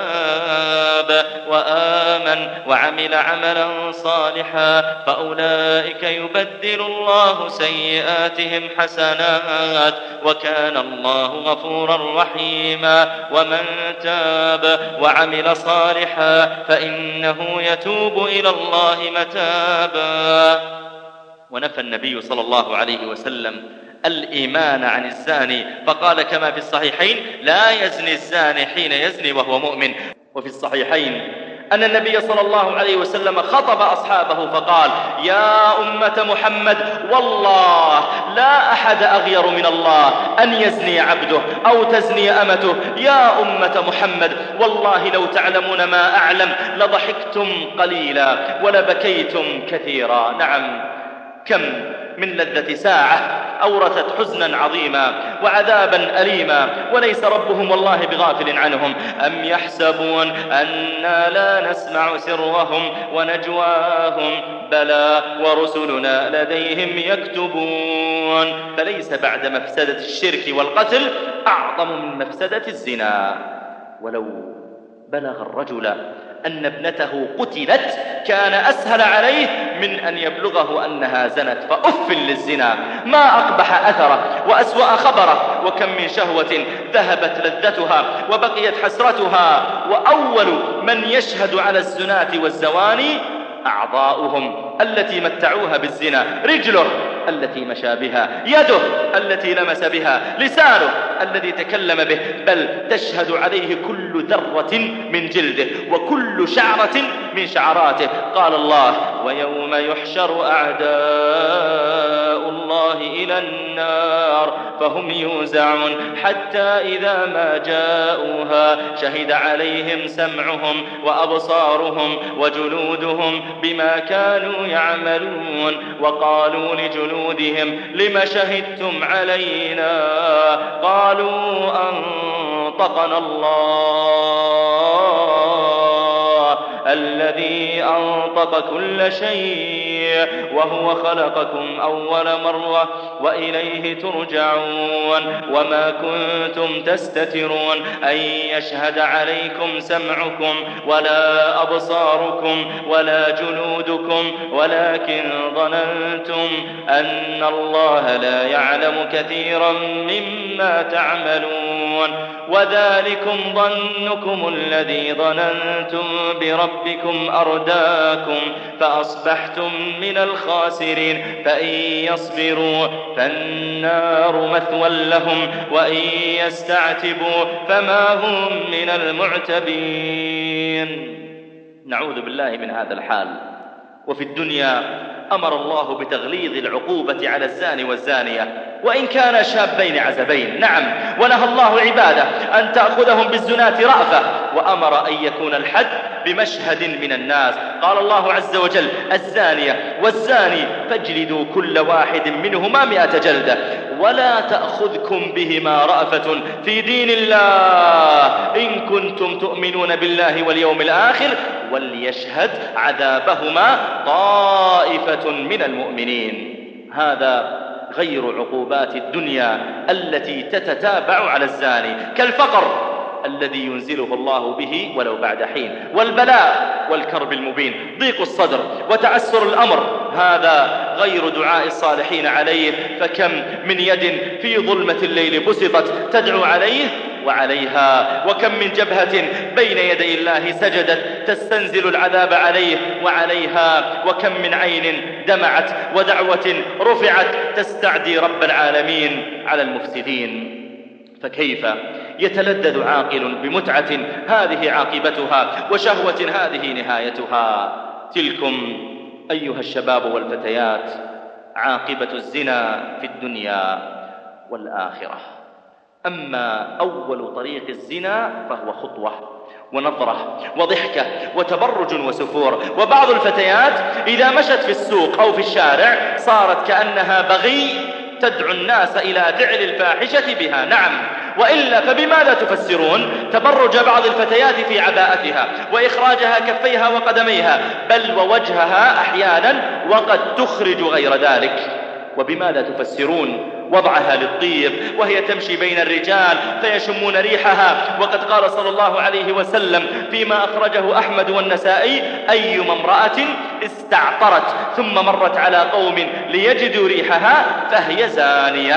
تاب وآمن وعمل عملا صالحا فأولئك يبدل الله سيئاتهم حسنات وكان الله غفورا رحيما. ومن تاب وعمل صالحا فإنه يتوب إلى الله متابا. ونفى النبي صلى الله عليه وسلم الإيمان عن الزاني فقال كما في الصحيحين: لا يزني الزاني حين يزني وهو مؤمن. وفي الصحيحين أن النبي صلى الله عليه وسلم خطب أصحابه فقال: يا أمة محمد والله لا أحد أغير من الله أن يزني عبده أو تزني أمته. يا أمة محمد والله لو تعلمون ما أعلم لضحكتم قليلا ولبكيتم كثيرا. نعم، كم من لذة ساعة أورثت حزنا عظيما وعذابا أليما، وليس ربهم والله بغافل عنهم. أم يحسبون أنا لا نسمع سرهم ونجواهم بلى ورسلنا لديهم يكتبون. فليس بعد مفسدة الشرك والقتل أعظم من مفسدة الزنا. ولو بلغ الرجل أن ابنته قتلت كان أسهل عليه من أن يبلغه أنها زنت. فأف للزنا، ما أقبح أثره وأسوأ خبره. وكم من شهوة ذهبت لذتها وبقيت حسرتها. وأول من يشهد على الزنات والزواني أعضاؤهم التي متعوها بالزنا: رجله التي مشى بها، يده التي لمس بها، لسانه الذي تكلم به، بل تشهد عليه كل ذرة من جلده وكل شعرة من شعراته. قال الله: ويوم يحشر أعداء الله إلى النار فهم يوزعون حتى إذا ما جاءوها شهد عليهم سمعهم وأبصارهم وجلودهم بما كانوا يعملون. وقالوا لجلودهم: لم شهدتم علينا؟ قالوا أنطقنا الله الذي أنطق كل شيء وهو خلقكم أول مرة وإليه ترجعون. وما كنتم تستترون أن يشهد عليكم سمعكم ولا أبصاركم ولا جلودكم ولكن ظننتم أن الله لا يعلم كثيرا مما تعملون. وذلكم ظنكم الذي ظننتم بربكم أرداكم فأصبحتم من الخاسرين. فإن يصبروا فالنار مثوى لهم وإن يستعتبوا فما هم من المعتبين. نعوذ بالله من هذا الحال. وفي الدنيا أمر الله بتغليظ العقوبة على الزاني والزانية وإن كان شابين عزبين. نعم، ونهى الله عباده أن تأخذهم بالزنات رأفة، وأمر أن يكون الحد بمشهد من الناس. قال الله عز وجل: الزانية والزاني فاجلدوا كل واحد منهما مئة جلدة ولا تأخذكم بهما رأفة في دين الله إن كنتم تؤمنون بالله واليوم الآخر وليشهد عذابهما طائفة من المؤمنين. هذا غير عقوبات الدنيا التي تتتابع على الزاني، كالفقر الذي ينزله الله به ولو بعد حين، والبلاء والكرب المبين، ضيق الصدر وتعسر الأمر. هذا غير دعاء الصالحين عليه. فكم من يد في ظلمة الليل بسطت تدعو عليه وعليها، وكم من جبهة بين يدي الله سجدت تستنزل العذاب عليه وعليها، وكم من عين دمعت ودعوة رفعت تستعدي رب العالمين على المفسدين. فكيف يتلذذ عاقل بمتعة هذه عاقبتها وشهوة هذه نهايتها؟ تلكم أيها الشباب والفتيات عاقبة الزنا في الدنيا، والآخرة. أما أول طريق الزنا فهو خطوة ونظرة وضحكة وتبرج وسفور. وبعض الفتيات إذا مشت في السوق أو في الشارع صارت كأنها بغي تدعو الناس إلى فعل الفاحشة بها. نعم، وإلا فبماذا تفسرون تبرج بعض الفتيات في عباءتها وإخراجها كفيها وقدميها بل ووجهها أحيانا وقد تخرج غير ذلك؟ وبماذا تفسرون وضعها للطيب وهي تمشي بين الرجال فيشمون ريحها؟ وقد قال صلى الله عليه وسلم فيما أخرجه أحمد والنسائي: أيما امرأة استعطرت ثم مرت على قوم ليجدوا ريحها فهي زانية،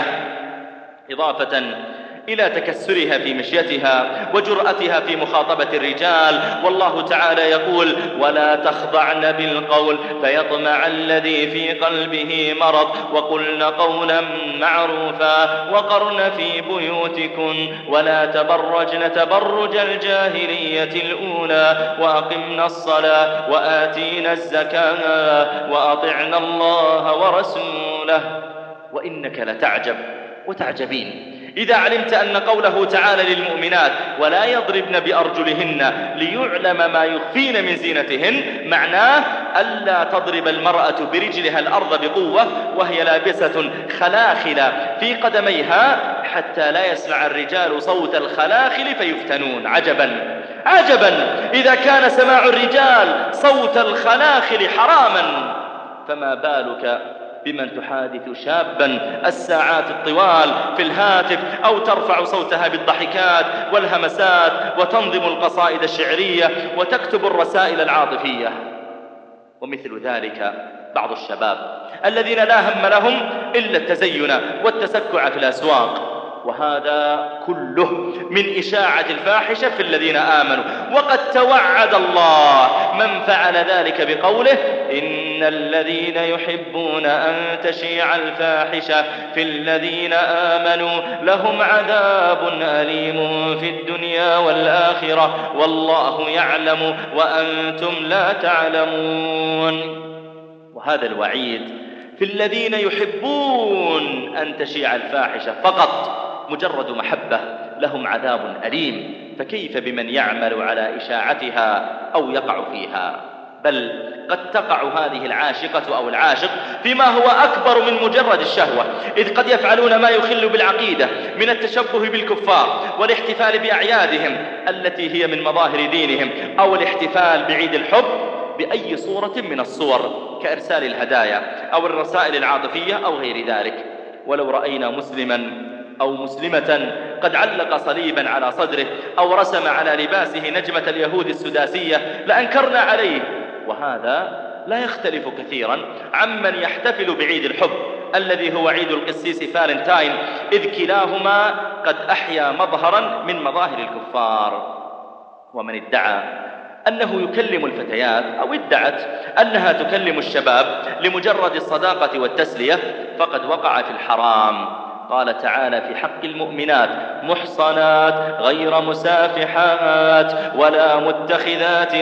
إضافة إلى تكسرها في مشيتها وجرأتها في مخاطبة الرجال. والله تعالى يقول: ولا تخضعن بالقول فيطمع الذي في قلبه مرض وقلن قولا معروفا وقرن في بيوتكن ولا تبرجن تبرج الجاهلية الأولى وأقمنا الصلاة وآتينا الزكاة وأطعنا الله ورسوله. وإنك لتعجب وتعجبين إذا علمت أن قوله تعالى للمؤمنات: ولا يضربن بأرجلهن ليعلم ما يخفين من زينتهن، معناه ألا تضرب المرأة برجلها الأرض بقوة وهي لابسة خلاخل في قدميها حتى لا يسمع الرجال صوت الخلاخل فيفتنون. عجبا عجبا إذا كان سماع الرجال صوت الخلاخل حراما، فما بالك بمن تحادث شابا الساعات الطوال في الهاتف أو ترفع صوتها بالضحكات والهمسات وتنظم القصائد الشعرية وتكتب الرسائل العاطفية. ومثل ذلك بعض الشباب الذين لا هم لهم إلا التزين والتسكع في الأسواق، وهذا كله من إشاعة الفاحشة في الذين آمنوا. وقد توعد الله من فعل ذلك بقوله: إن الذين يحبون أن تشيع الفاحشة في الذين آمنوا لهم عذاب أليم في الدنيا والآخرة والله يعلم وأنتم لا تعلمون. وهذا الوعيد في الذين يحبون أن تشيع الفاحشة فقط، مجرد محبة، لهم عذاب أليم، فكيف بمن يعمل على إشاعتها أو يقع فيها؟ بل قد تقع هذه العاشقة أو العاشق فيما هو أكبر من مجرد الشهوة، إذ قد يفعلون ما يخل بالعقيدة من التشبه بالكفار والاحتفال بأعيادهم التي هي من مظاهر دينهم، أو الاحتفال بعيد الحب بأي صورة من الصور كإرسال الهدايا أو الرسائل العاطفية أو غير ذلك. ولو رأينا مسلما أو مسلمة قد علق صليبا على صدره أو رسم على لباسه نجمة اليهود السداسية لأنكرنا عليه، وهذا لا يختلف كثيرا عمن يحتفل بعيد الحب الذي هو عيد القسيس فالنتاين، إذ كلاهما قد أحيا مظهرا من مظاهر الكفار. ومن ادعى أنه يكلم الفتيات أو ادعت أنها تكلم الشباب لمجرد الصداقة والتسلية فقد وقع في الحرام. قال تعالى في حق المؤمنات: محصنات غير مسافحات ولا متخذات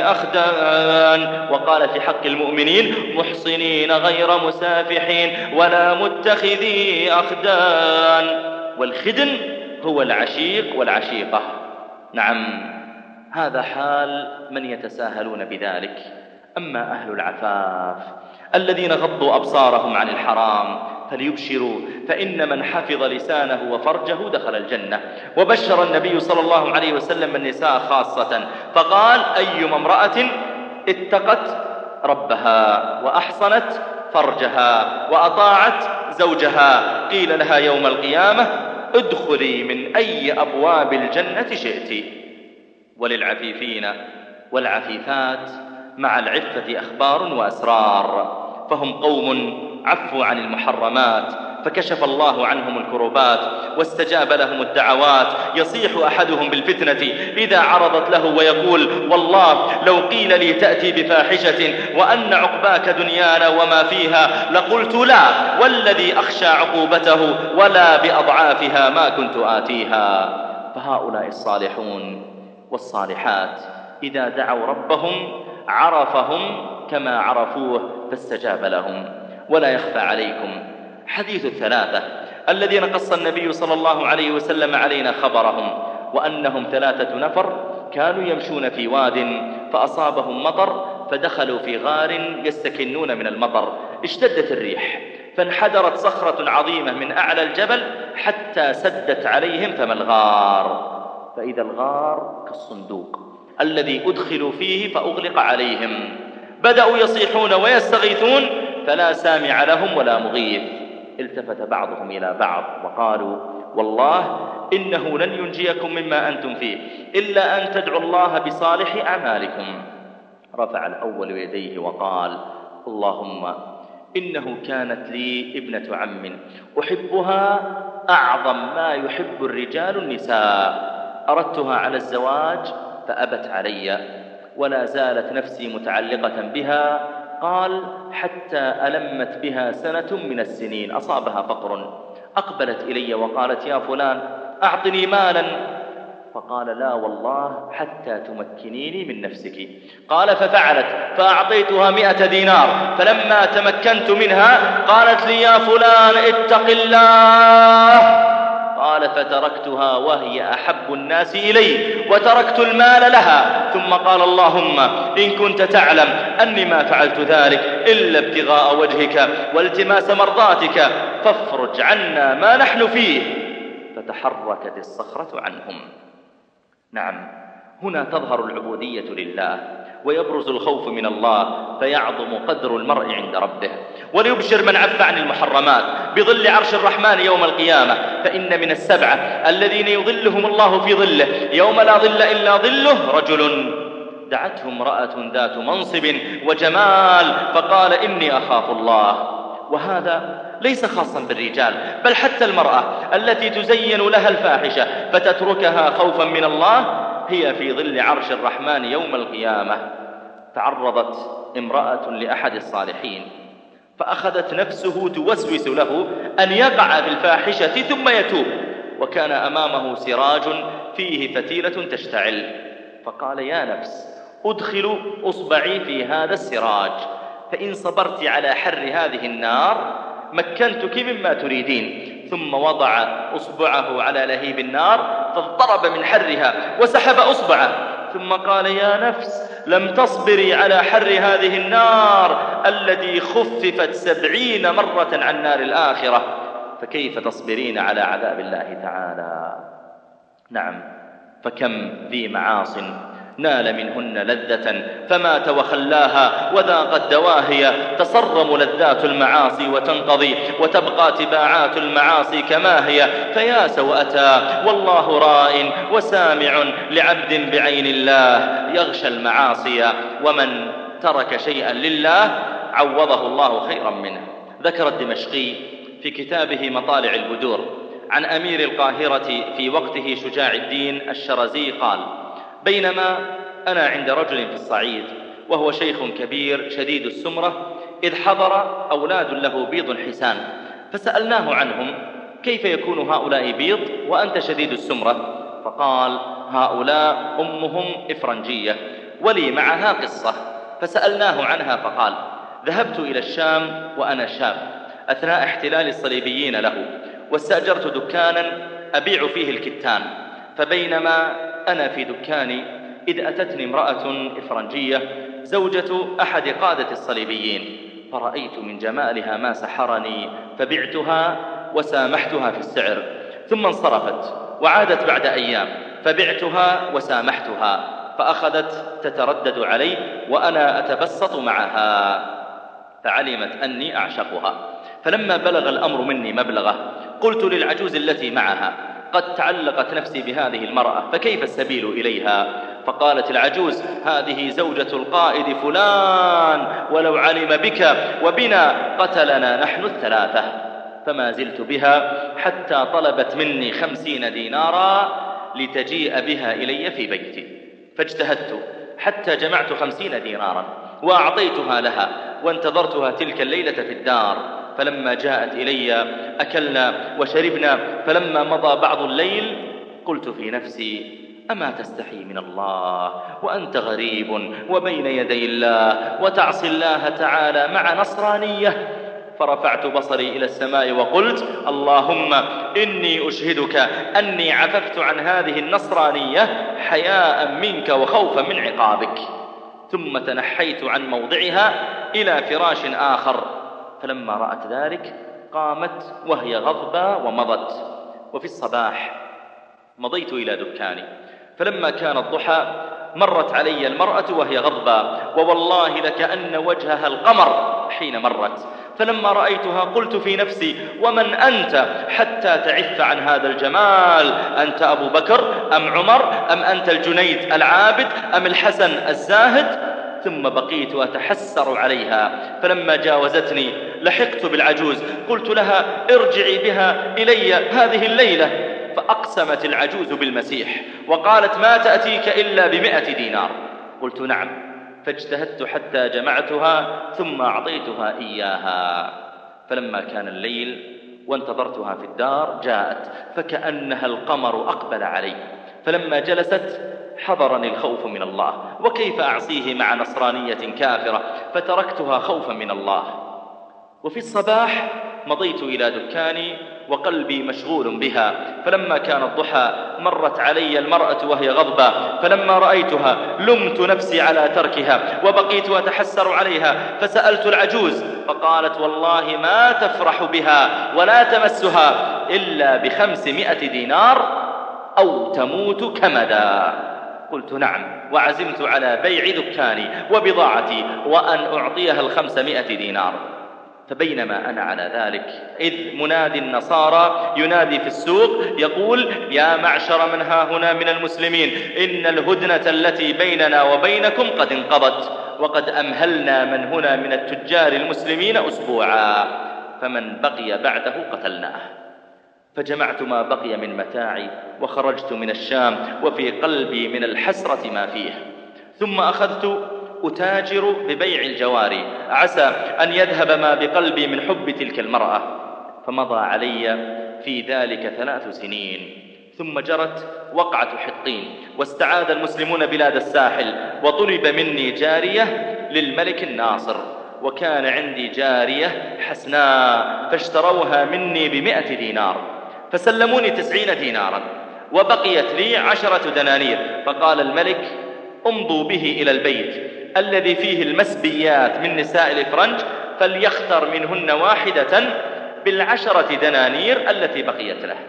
أخدان. وقال في حق المؤمنين: محصنين غير مسافحين ولا متخذي أخدان. والخدن هو العشيق والعشيقة. نعم، هذا حال من يتساهلون بذلك. أما أهل العفاف الذين غضوا أبصارهم عن الحرام فليبشروا، فإن من حفظ لسانه وفرجه دخل الجنة. وبشر النبي صلى الله عليه وسلم النساء خاصة فقال: أيما امرأة اتقت ربها وأحصنت فرجها وأطاعت زوجها قيل لها يوم القيامة: ادخلي من أي أبواب الجنة شئت. وللعفيفين والعفيفات مع العفة أخبار وأسرار، فهم قوم عفوا عن المحرمات فكشف الله عنهم الكربات واستجاب لهم الدعوات. يصيح أحدهم بالفتنة إذا عرضت له ويقول: والله لو قيل لي تأتي بفاحشة وأن عقباك دنيانا وما فيها لقلت لا، والذي أخشى عقوبته ولا بأضعافها ما كنت آتيها. فهؤلاء الصالحون والصالحات إذا دعوا ربهم عرفهم كما عرفوه فاستجاب لهم. ولا يخفى عليكم حديث الثلاثة الذين قص النبي صلى الله عليه وسلم علينا خبرهم، وأنهم ثلاثة نفر كانوا يمشون في واد فأصابهم مطر فدخلوا في غار يستكنون من المطر. اشتدت الريح فانحدرت صخرة عظيمة من أعلى الجبل حتى سدت عليهم فم الغار، فإذا الغار كالصندوق الذي أدخلوا فيه فأغلق عليهم. بدأوا يصيحون ويستغيثون فلا سامع لهم ولا مغيث. التفت بعضهم إلى بعض وقالوا والله إنه لن ينجيكم مما أنتم فيه إلا أن تدعوا الله بصالح أعمالكم. رفع الأول يديه وقال اللهم إنه كانت لي ابنة عم أحبها أعظم ما يحب الرجال النساء، أردتها على الزواج فأبت علي ولا زالت نفسي متعلقة بها. قال حتى ألمت بها سنة من السنين أصابها فقر، أقبلت إلي وقالت يا فلان أعطني مالا، فقال لا والله حتى تمكنيني من نفسك. قال ففعلت فأعطيتها مئة دينار، فلما تمكنت منها قالت لي يا فلان اتق الله. قال فتركتها وهي أحب الناس إلي وتركت المال لها. ثم قال اللهم إن كنت تعلم أني ما فعلت ذلك إلا ابتغاء وجهك والتماس مرضاتك فافرج عنا ما نحن فيه. فتحركت الصخرة عنهم. نعم، هنا تظهر العبودية لله ويبرز الخوف من الله فيعظم قدر المرء عند ربه. وليبشر من عف عن المحرمات بظل عرش الرحمن يوم القيامة، فإن من السبعة الذين يظلهم الله في ظله يوم لا ظل إلا ظله رجل دعته امرأة ذات منصب وجمال فقال إني أخاف الله. وهذا ليس خاصا بالرجال، بل حتى المرأة التي تزين لها الفاحشة فتتركها خوفا من الله هي في ظل عرش الرحمن يوم القيامة. تعرضت امرأة لأحد الصالحين فأخذت نفسه توسوس له أن يقع في الفاحشة ثم يتوب، وكان أمامه سراج فيه فتيلة تشتعل، فقال يا نفس أدخل أصبعي في هذا السراج، فإن صبرت على حر هذه النار مكنتك مما تريدين. ثم وضع أصبعه على لهيب النار فاضطرب من حرها وسحب أصبعه، ثم قال يا نفس لم تصبري على حر هذه النار التي خففت سبعين مرة عن نار الآخرة، فكيف تصبرين على عذاب الله تعالى؟ نعم، فكم ذي معاصٍ نال منهن لذة فمات وخلاها وذاقت دواهي. تصرم لذات المعاصي وتنقضي وتبقى تباعات المعاصي كما هي، فيا سوءتا والله راء وسامع لعبد بعين الله يغشى المعاصي، ومن ترك شيئا لله عوضه الله خيرا منه. ذكر الدمشقي في كتابه مطالع البدور عن أمير القاهرة في وقته شجاع الدين الشرزي قال بينما أنا عند رجل في الصعيد وهو شيخ كبير شديد السمرة إذ حضر أولاد له بيض حسان، فسألناه عنهم كيف يكون هؤلاء بيض وأنت شديد السمرة؟ فقال هؤلاء أمهم إفرنجية ولي معها قصة. فسألناه عنها فقال ذهبت إلى الشام وأنا شاب أثناء احتلال الصليبيين له، واستأجرت دكانا أبيع فيه الكتان، فبينما أنا في دكاني إذ أتتني امرأة إفرنجية زوجة أحد قادة الصليبيين، فرأيت من جمالها ما سحرني فبعتها وسامحتها في السعر، ثم انصرفت وعادت بعد أيام فبعتها وسامحتها، فأخذت تتردد علي وأنا أتبسط معها، فعلمت أني أعشقها. فلما بلغ الأمر مني مبلغه قلت للعجوز التي معها قد تعلقت نفسي بهذه المرأة فكيف السبيل إليها؟ فقالت العجوز هذه زوجة القائد فلان، ولو علم بك وبنا قتلنا نحن الثلاثة. فما زلت بها حتى طلبت مني خمسين دينارا لتجيء بها إلي في بيتي، فاجتهدت حتى جمعت خمسين دينارا وأعطيتها لها، وانتظرتها تلك الليلة في الدار. فلما جاءت إلي أكلنا وشربنا، فلما مضى بعض الليل قلت في نفسي أما تستحي من الله وأنت غريب وبين يدي الله وتعصي الله تعالى مع نصرانية؟ فرفعت بصري إلى السماء وقلت: اللهم إني أشهدك أني عففت عن هذه النصرانية حياء منك وخوفا من عقابك. ثم تنحيت عن موضعها إلى فراش آخر، فلما رأت ذلك قامت وهي غضبة ومضت. وفي الصباح مضيت إلى دكاني، فلما كان الضحى مرت علي المرأة وهي غضبة، ووالله لكأن وجهها القمر حين مرت. فلما رأيتها قلت في نفسي: ومن أنت حتى تعف عن هذا الجمال؟ أنت أبو بكر أم عمر أم أنت الجنيد العابد أم الحسن الزاهد؟ ثم بقيت أتحسر عليها، فلما جاوزتني لحقت بالعجوز، قلت لها: ارجعي بها إلي هذه الليلة. فأقسمت العجوز بالمسيح وقالت: ما تأتيك إلا بمئة دينار. قلت: نعم. فاجتهدت حتى جمعتها ثم أعطيتها إياها. فلما كان الليل وانتظرتها في الدار جاءت فكأنها القمر أقبل علي، فلما جلست حضرني الخوف من الله، وكيف أعصيه مع نصرانية كافرة، فتركتها خوفا من الله. وفي الصباح مضيت إلى دكاني وقلبي مشغول بها، فلما كان الضحى مرت علي المرأة وهي غضبة، فلما رأيتها لمت نفسي على تركها وبقيت أتحسر عليها، فسألت العجوز فقالت: والله ما تفرح بها ولا تمسها إلا بخمسمائة دينار أو تموت كمدا. قلت: نعم. وعزمت على بيع دكاني وبضاعتي وأن أعطيها الخمسمائة دينار. فبينما أنا على ذلك إذ منادي النصارى ينادي في السوق يقول: يا معشر من ها هنا من المسلمين، إن الهدنة التي بيننا وبينكم قد انقضت، وقد أمهلنا من هنا من التجار المسلمين أسبوعا، فمن بقي بعده قتلناه. فجمعت ما بقي من متاعي وخرجت من الشام وفي قلبي من الحسرة ما فيه. ثم أخذت أتاجر ببيع الجواري عسى أن يذهب ما بقلبي من حب تلك المرأة. فمضى علي في ذلك ثلاث سنين، ثم جرت وقعة حطين واستعاد المسلمون بلاد الساحل، وطلب مني جارية للملك الناصر، وكان عندي جارية حسناء فاشتروها مني بمئة دينار، فسلموني تسعين دينارا وبقيت لي عشرة دنانير. فقال الملك: امضوا به إلى البيت الذي فيه المسبيات من نساء الإفرنج، فليختر منهن واحدة بالعشرة دنانير التي بقيت له.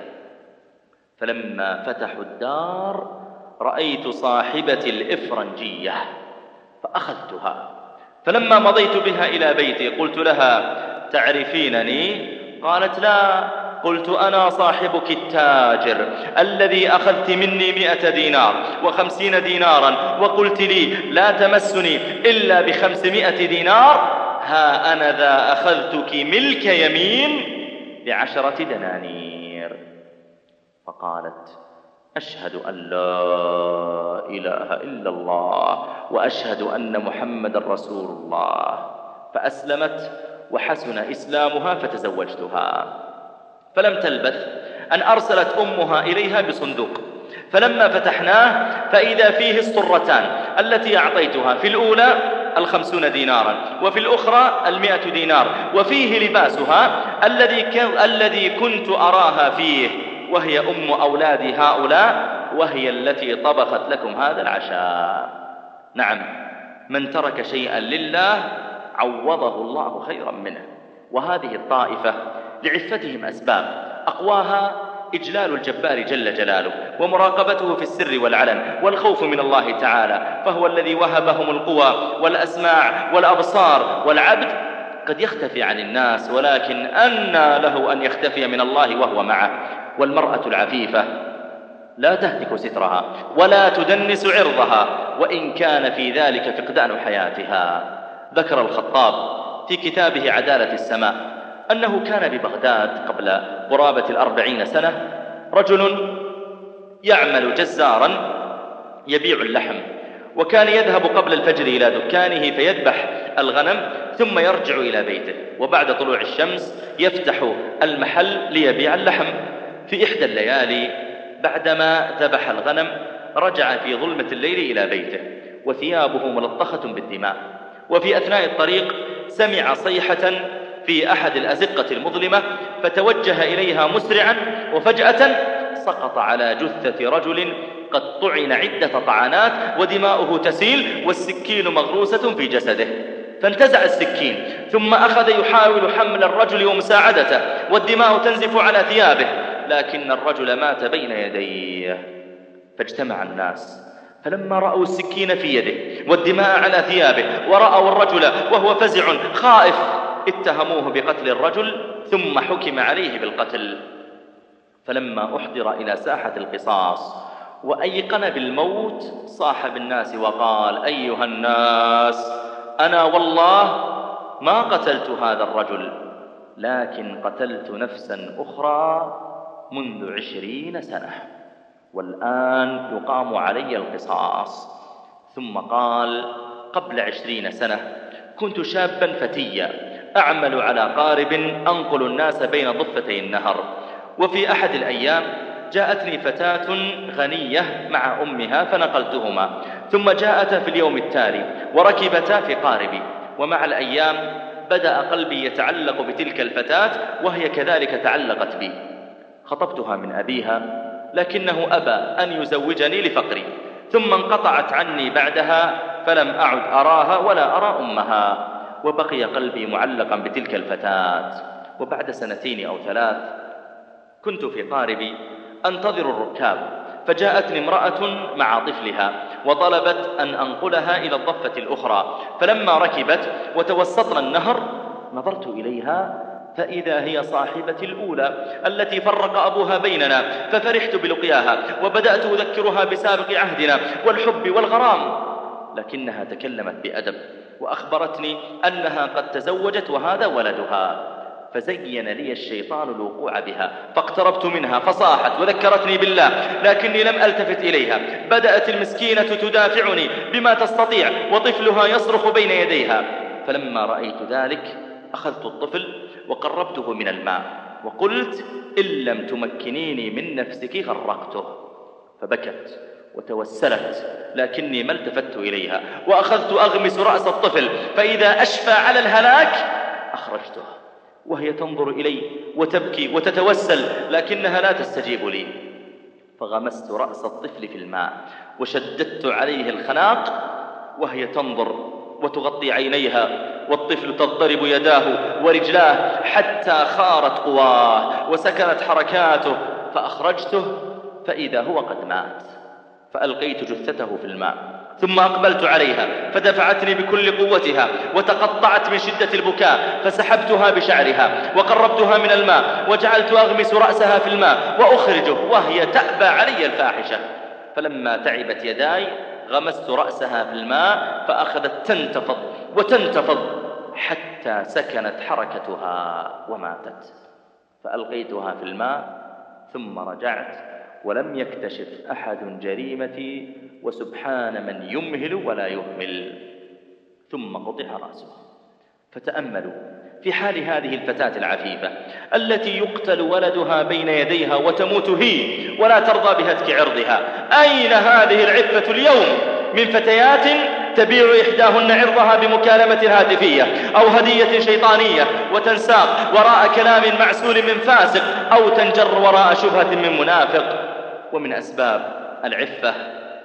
فلما فتحوا الدار رأيت صاحبة الإفرنجية فأخذتها، فلما مضيت بها إلى بيتي قلت لها: تعرفينني؟ قالت: لا. قلت: أنا صاحبك التاجر الذي أخذت مني مئة دينار وخمسين دينارا وقلت لي لا تمسني إلا بخمسمائة دينار، ها أنا ذا أخذتك ملك يمين بعشرة دنانير. فقالت: أشهد أن لا إله إلا الله وأشهد أن محمد رسول الله. فأسلمت وحسن إسلامها فتزوجتها. فلم تلبث أن أرسلت أمها إليها بصندوق، فلما فتحناه فإذا فيه الصرتان التي أعطيتها، في الأولى الخمسون دينارا وفي الأخرى المئة دينار، وفيه لباسها الذي الذي كنت أراها فيه، وهي أم أولاد هؤلاء، وهي التي طبخت لكم هذا العشاء. نعم، من ترك شيئا لله عوضه الله خيرا منه. وهذه الطائفة لعفتهم أسباب، أقواها إجلال الجبار جل جلاله ومراقبته في السر والعلن والخوف من الله تعالى، فهو الذي وهبهم القوى والأسماع والأبصار. والعبد قد يختفي عن الناس، ولكن أنى له أن يختفي من الله وهو معه. والمرأة العفيفة لا تهتك سترها ولا تدنس عرضها، وإن كان في ذلك فقدان حياتها. ذكر الخطاب في كتابه عدالة السماء أنه كان ببغداد قبل قرابة الأربعين سنة رجل يعمل جزارا يبيع اللحم، وكان يذهب قبل الفجر إلى دكانه فيذبح الغنم ثم يرجع إلى بيته، وبعد طلوع الشمس يفتح المحل ليبيع اللحم. في إحدى الليالي بعدما ذبح الغنم رجع في ظلمة الليل إلى بيته وثيابه ملطخة بالدماء، وفي أثناء الطريق سمع صيحة في أحد الأزقة المظلمة فتوجه إليها مسرعا، وفجأة سقط على جثة رجل قد طعن عدة طعنات ودماؤه تسيل والسكين مغروسة في جسده، فانتزع السكين ثم أخذ يحاول حمل الرجل ومساعدته والدماء تنزف على ثيابه، لكن الرجل مات بين يديه. فاجتمع الناس فلما رأوا السكين في يده والدماء على ثيابه ورأوا الرجل وهو فزع خائف اتهموه بقتل الرجل ثم حكم عليه بالقتل. فلما أحضر إلى ساحة القصاص وأيقن بالموت صاح بالناس وقال: أيها الناس، أنا والله ما قتلت هذا الرجل، لكن قتلت نفسا أخرى منذ عشرين سنة، والآن يقام علي القصاص. ثم قال: قبل عشرين سنة كنت شابا فتيا أعمل على قارب أنقل الناس بين ضفتي النهر، وفي أحد الأيام جاءتني فتاة غنية مع أمها فنقلتهما، ثم جاءتا في اليوم التالي وركبتا في قاربي، ومع الأيام بدأ قلبي يتعلق بتلك الفتاة وهي كذلك تعلقت بي. خطبتها من أبيها لكنه أبى أن يزوجني لفقري، ثم انقطعت عني بعدها فلم أعد أراها ولا أرى أمها، وبقي قلبي معلقا بتلك الفتاة. وبعد سنتين أو ثلاث كنت في قاربي أنتظر الركاب، فجاءتني امرأة مع طفلها وطلبت أن أنقلها إلى الضفة الأخرى، فلما ركبت وتوسطنا النهر نظرت إليها فإذا هي صاحبتي الأولى التي فرق أبوها بيننا، ففرحت بلقياها وبدأت أذكرها بسابق عهدنا والحب والغرام، لكنها تكلمت بأدب وأخبرتني أنها قد تزوجت وهذا ولدها، فزين لي الشيطان الوقوع بها، فاقتربت منها فصاحت وذكرتني بالله، لكني لم ألتفت إليها. بدأت المسكينة تدافعني بما تستطيع وطفلها يصرخ بين يديها، فلما رأيت ذلك أخذت الطفل وقربته من الماء وقلت: إن لم تمكنيني من نفسك غرقته. فبكت وتوسلت، لكني ما التفت إليها، وأخذت أغمس رأس الطفل، فإذا أشفى على الهلاك أخرجته وهي تنظر إلي وتبكي وتتوسل، لكنها لا تستجيب لي. فغمست رأس الطفل في الماء وشددت عليه الخناق وهي تنظر وتغطي عينيها، والطفل تضطرب يداه ورجلاه حتى خارت قواه وسكنت حركاته، فأخرجته فإذا هو قد مات، فألقيت جثته في الماء، ثم أقبلت عليها فدفعتني بكل قوتها وتقطعت من شدة البكاء، فسحبتها بشعرها وقربتها من الماء وجعلت أغمس رأسها في الماء وأخرجه وهي تأبى علي الفاحشة. فلما تعبت يداي غمست رأسها في الماء فأخذت تنتفض وتنتفض حتى سكنت حركتها وماتت، فألقيتها في الماء ثم رجعت ولم يكتشف أحد جريمتي، وسبحان من يمهل ولا يهمل. ثم قطع رأسه. فتأملوا في حال هذه الفتاة العفيفة التي يقتل ولدها بين يديها وتموت هي ولا ترضى بهتك عرضها. أين هذه العفة اليوم من فتيات تبيع إحداهن عرضها بمكالمة هاتفية أو هدية شيطانية وتنساق وراء كلام معسول من فاسق أو تنجر وراء شبهة من منافق؟ ومن أسباب العفة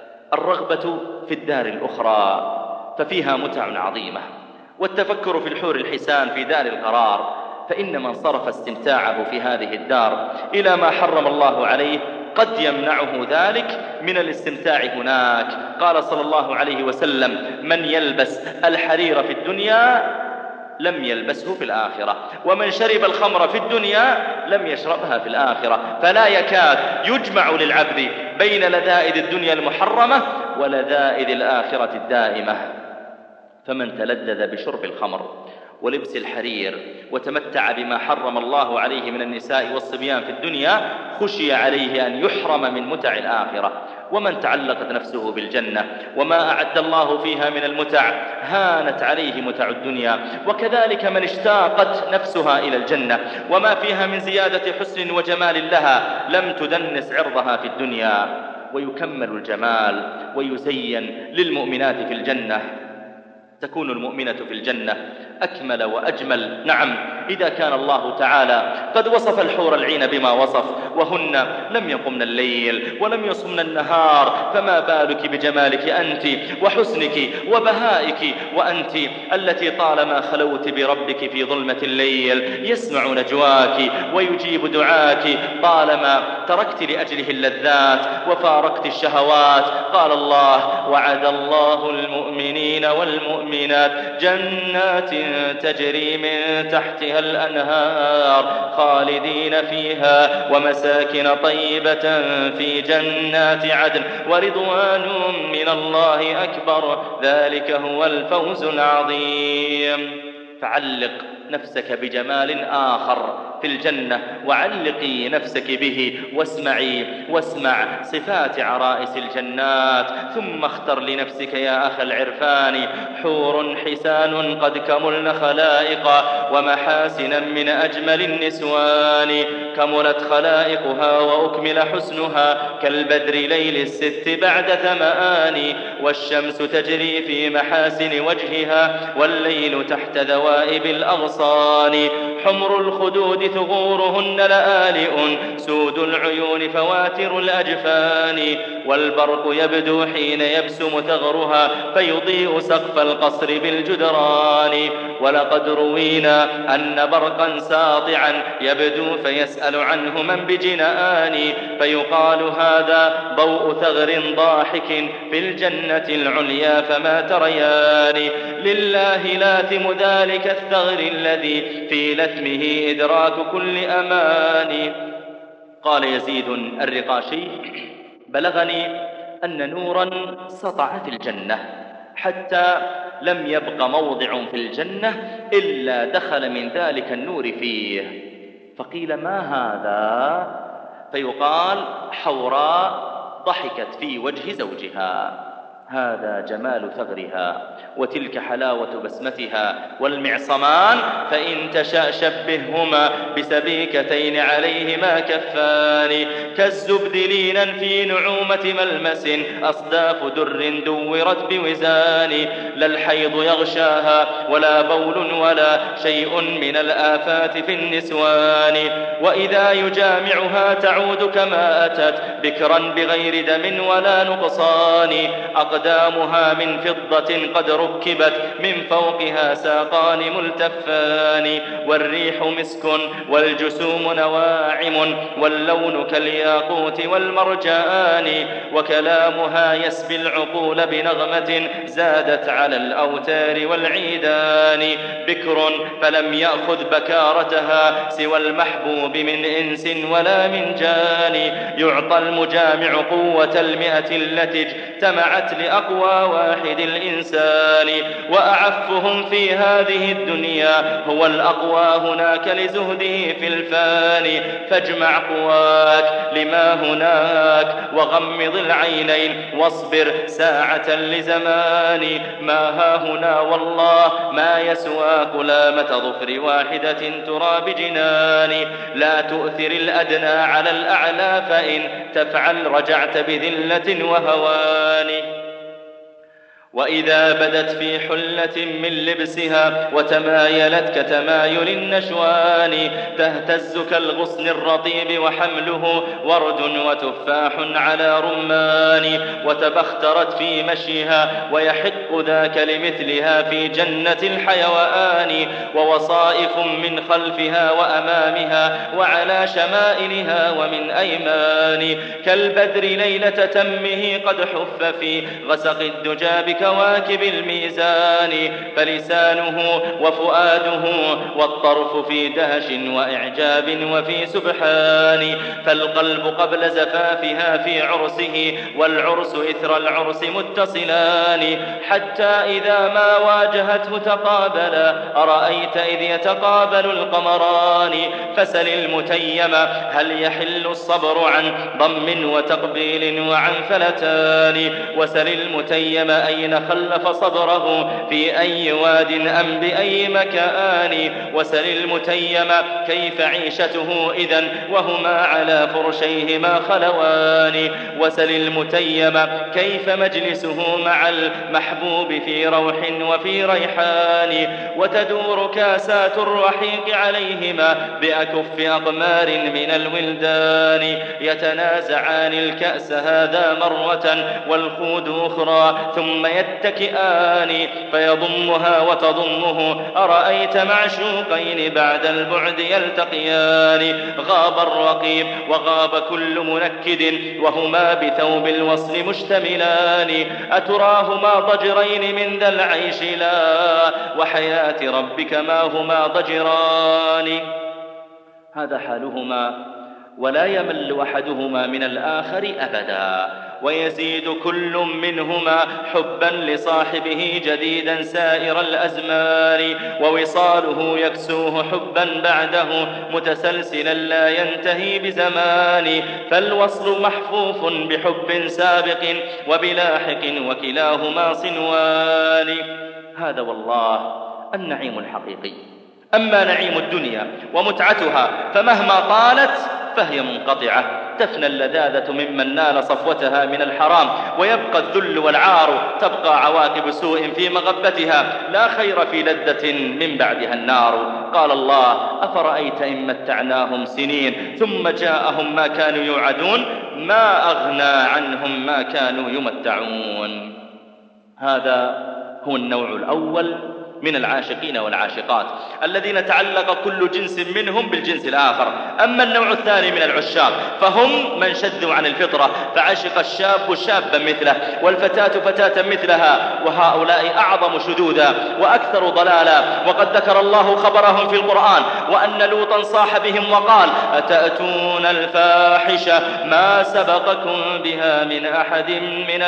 الرغبة في الدار الأخرى، ففيها متع عظيمة، والتفكر في الحور الحسان في دار القرار، فإن من صرف استمتاعه في هذه الدار إلى ما حرم الله عليه قد يمنعه ذلك من الاستمتاع هناك. قال صلى الله عليه وسلم: من يلبس الحرير في الدنيا لم يلبسه في الآخرة، ومن شرب الخمر في الدنيا لم يشربها في الآخرة. فلا يكاد يجمع للعبد بين لذائذ الدنيا المحرمة ولذائذ الآخرة الدائمة. فمن تلذذ بشرب الخمر ولبس الحرير وتمتع بما حرم الله عليه من النساء والصبيان في الدنيا خشي عليه أن يحرم من متع الآخرة. ومن تعلقت نفسه بالجنة وما أعد الله فيها من المتع هانت عليه متع الدنيا. وكذلك من اشتاقت نفسها إلى الجنة وما فيها من زيادة حسن وجمال لها لم تدنس عرضها في الدنيا. ويكمل الجمال ويزين للمؤمنات في الجنة تكون المؤمنة في الجنة أكمل وأجمل. نعم، إذا كان الله تعالى قد وصف الحور العين بما وصف وهن لم يقمن الليل ولم يصمن النهار، فما بالك بجمالك أنت وحسنك وبهائك، وأنت التي طالما خلوت بربك في ظلمة الليل يسمع نجواك ويجيب دعاك، طالما تركت لأجله اللذات وفارقت الشهوات. قال الله: وعد الله المؤمنين والمؤمنات جنات تجري من تحتها الأنهار خالدين فيها ومساكن طيبة في جنات عدن ورضوان من الله أكبر، ذلك هو الفوز العظيم. فعلق نفسك بجمال آخر في الجنة، وعلقي نفسك به واسمعي واسمع صفات عرائس الجنات، ثم اختر لنفسك يا أخ العرفان حور حسان قد كملن خلائق ومحاسنا من أجمل النسوان، كملت خلائقها وأكمل حسنها كالبدر ليل الست بعد ثمان، والشمس تجري في محاسن وجهها والليل تحت ذوائب الأغصان، حمر الخدود ثغورهن لآلئ سود العيون فواتر الأجفان، والبرق يبدو حين يبسم ثغرها فيضيء سقف القصر بالجدران، ولقد روينا أن برقا ساطعا يبدو فيسأل عنه من بجنآن، فيقال هذا ضوء ثغر ضاحك في الجنة العليا فما تريان، لله لاثم ذلك الثغر الذي في لثمه إدراك كل أمان. قال يزيد الرقاشي: بلغني أن نورا سطع في الجنة حتى لم يبق موضع في الجنة إلا دخل من ذلك النور فيه، فقيل: ما هذا؟ فيقال: حوراء ضحكت في وجه زوجها، هذا جمال ثغرها وتلك حلاوة بسمتها، والمعصمان فإن تشاء شبههما بسبيكتين عليهما كفان، كالزبد لينا في نعومة ملمس أصداف در دورت بوزان، لا الحيض يغشاها ولا بول ولا شيء من الآفات في النسوان، وإذا يجامعها تعود كما أتت بكرا بغير دم ولا نقصان، أقدامها من فضة قد ركبت من فوقها ساقان ملتفان، والريح مسك والجسوم نواعم واللون كالياقوت والمرجان، وكلامها يسبي العقول بنغمة زادت على الأوتار والعيدان، بكر فلم يأخذ بكارتها سوى المحبوب من إنس ولا من جان، يعطى المجامع قوة المئة التي اجتمعت لأقوى واحد الإنسان، وأعفهم في هذه الدنيا هو الأقوى هناك لزهده في الفاني، فاجمع قواك لما هناك وغمض العينين واصبر ساعة لزمان، ما ها هنا والله ما يسوى كلامة ظفر واحدة ترى بجنان، لا تؤثر الأدنى على الأعلى فإن تفعل رجعت بذلة وهوان، وإذا بدت في حلة من لبسها وتمايلت كتمايل النشوان، تهتز كالغصن الرطيب وحمله ورد وتفاح على رمان، وتبخترت في مشيها ويحق ذاك لمثلها في جنة الحيوان، ووصائف من خلفها وأمامها وعلى شمائلها ومن أيمان، كالبدر ليلة تمه قد حف في غسق الدجى كواكب الميزان، فلسانه وفؤاده والطرف في دهش وإعجاب وفي سبحان، فالقلب قبل زفافها في عرسه والعرس إثر العرس متصلان، حتى إذا ما واجهته تقابلا أرأيت إذ يتقابل القمران، فسل المتيم هل يحل الصبر عن ضم وتقبيل وعن فلتان، وسل المتيم أين حين خلف صبره في أي واد أم بأي مكان. وسل المتيم كيف عيشته إذن وهما على فرشيهما خلوان. وسل المتيم كيف مجلسه مع المحبوب في روح وفي ريحان. وتدور كاسات الرحيق عليهما بأكف أقمار من الولدان. يتنازعان الكأس هذا مرة والخود أخرى ثم يتكئان فيضمها وتضمه. أرأيت معشوقين بعد البعد يلتقيان. غاب الرقيب وغاب كل منكد وهما بثوب الوصل مشتملان. أتراهما ضجرين من ذا العيش لا وحياة ربك ما هما ضجران. هذا حالهما ولا يمل أحدهما من الآخر أبدا. ويزيد كل منهما حبا لصاحبه جديدا سائر الأزمان. ووصاله يكسوه حبا بعده متسلسلا لا ينتهي بزمان. فالوصل محفوف بحب سابق وبلاحق وكلاهما صنوان. هذا والله النعيم الحقيقي. أما نعيم الدنيا ومتعتها فمهما طالت فهي منقطعة. تفنى اللذاذة ممن نال صفوتها من الحرام ويبقى الذل والعار. تبقى عواقب سوء في مغبتها لا خير في لذة من بعدها النار. قال الله أفرأيت إن متعناهم سنين ثم جاءهم ما كانوا يوعدون ما أغنى عنهم ما كانوا يمتعون. هذا هو النوع الأول من العاشقين والعاشقات الذين تعلق كل جنس منهم بالجنس الآخر. أما النوع الثاني من العشاق فهم من شذوا عن الفطرة فعشق الشاب شابا مثله والفتاة فتاة مثلها. وهؤلاء أعظم شذوذا وأكثر ضلالا. وقد ذكر الله خبرهم في القرآن وأن لوطا صاح بهم وقال أتأتون الفاحشة ما سبقكم بها من أحد من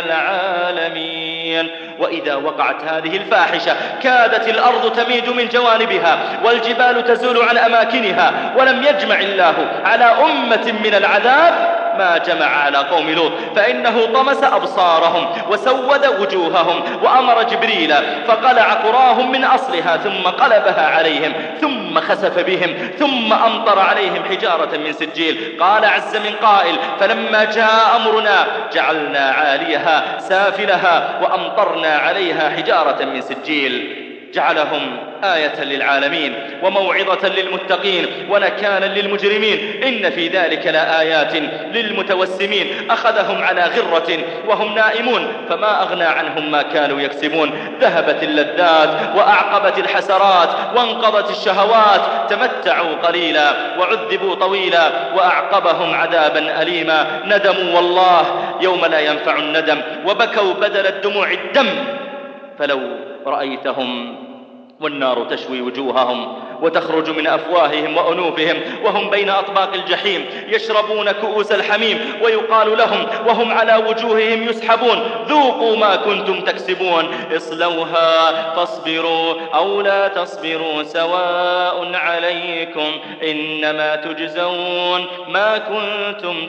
العالمين. وإذا وقعت هذه الفاحشة كادت الأرض تميد من جوانبها والجبال تزول عن أماكنها. ولم يجمع الله على أمة من العذاب ما جمع على قوم لوط فإنه طمس أبصارهم وسود وجوههم وأمر جبريل فقلع قراهم من أصلها ثم قلبها عليهم ثم خسف بهم ثم أمطر عليهم حجارة من سجيل. قال عز من قائل فلما جاء أمرنا جعلنا عاليها سافلها وأمطرنا عليها حجارة من سجيل. جعلهم آية للعالمين وموعظة للمتقين ونكالا للمجرمين. إن في ذلك لآيات للمتوسمين أخذهم على غرة وهم نائمون فما أغنى عنهم ما كانوا يكسبون. ذهبت اللذات وأعقبت الحسرات وانقضت الشهوات. تمتعوا قليلا وعذبوا طويلا وأعقبهم عذابا أليما. ندموا والله يوم لا ينفع الندم وبكوا بدل الدموع الدم. فلو رأيتهم والنار تشوي وجوههم وتخرج من أفواههم وأنوفهم وهم بين أطباق الجحيم يشربون كؤوس الحميم ويقال لهم وهم على وجوههم يسحبون ذوقوا ما كنتم تكسبون اصلوها فاصبروا أو لا تصبروا سواء عليكم إنما تجزون ما كنتم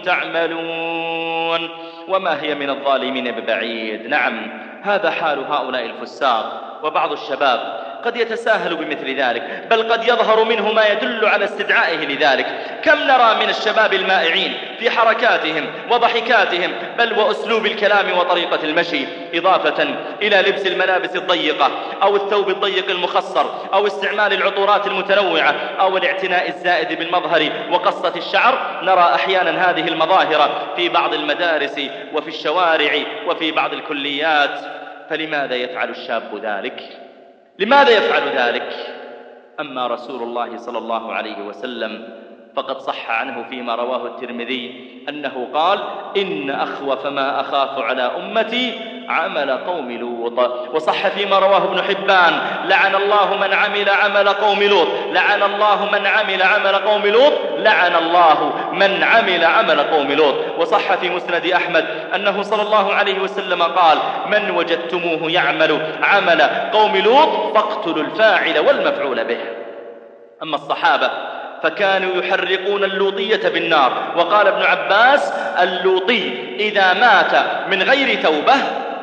تعملون وما هي من الظالمين ببعيد. نعم هذا حال هؤلاء الفساق. وبعض الشباب قد يتساهل بمثل ذلك بل قد يظهر منه ما يدل على استدعائه لذلك. كم نرى من الشباب المائعين في حركاتهم وضحكاتهم بل وأسلوب الكلام وطريقة المشي إضافة إلى لبس الملابس الضيقة أو الثوب الضيق المخصر أو استعمال العطورات المتنوعة أو الاعتناء الزائد بالمظهر وقصة الشعر. نرى أحيانا هذه المظاهر في بعض المدارس وفي الشوارع وفي بعض الكليات. فلماذا يفعل الشاب ذلك؟ لماذا يفعل ذلك؟ أما رسول الله صلى الله عليه وسلم فقد صح عنه فيما رواه الترمذي أنه قال إن أخوف ما أخاف على أمتي عمل قوم لوط. وصح فيما رواه ابن حبان لعن الله من عمل عمل قوم لوط لعن الله من عمل عمل قوم لوط لعن الله من عمل عمل قوم لوط. وصح في مسند أحمد أنه صلى الله عليه وسلم قال من وجدتموه يعمل عمل قوم لوط فاقتلوا الفاعل والمفعول به. أما الصحابة فكانوا يحرقون اللوطية بالنار. وقال ابن عباس اللوطي إذا مات من غير توبة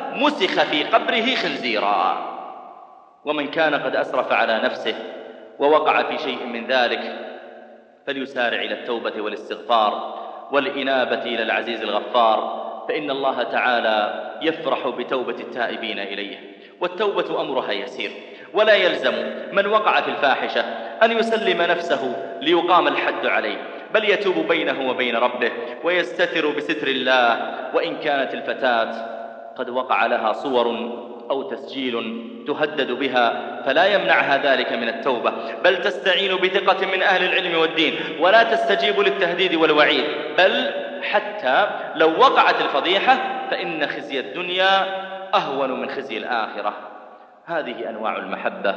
مسخ في قبره خنزيرا. ومن كان قد أسرف على نفسه ووقع في شيء من ذلك فليسارع إلى التوبة والاستغفار والإنابة إلى العزيز الغفار، فإن الله تعالى يفرح بتوبة التائبين إليه. والتوبة أمرها يسير، ولا يلزم من وقع في الفاحشة أن يسلم نفسه ليقام الحد عليه، بل يتوب بينه وبين ربه ويستتر بستر الله. وإن كانت الفتاة قد وقع لها صور أو تسجيل تهدد بها فلا يمنعها ذلك من التوبة، بل تستعين بثقة من أهل العلم والدين ولا تستجيب للتهديد والوعيد، بل حتى لو وقعت الفضيحة فإن خزي الدنيا أهون من خزي الآخرة. هذه أنواع المحبة.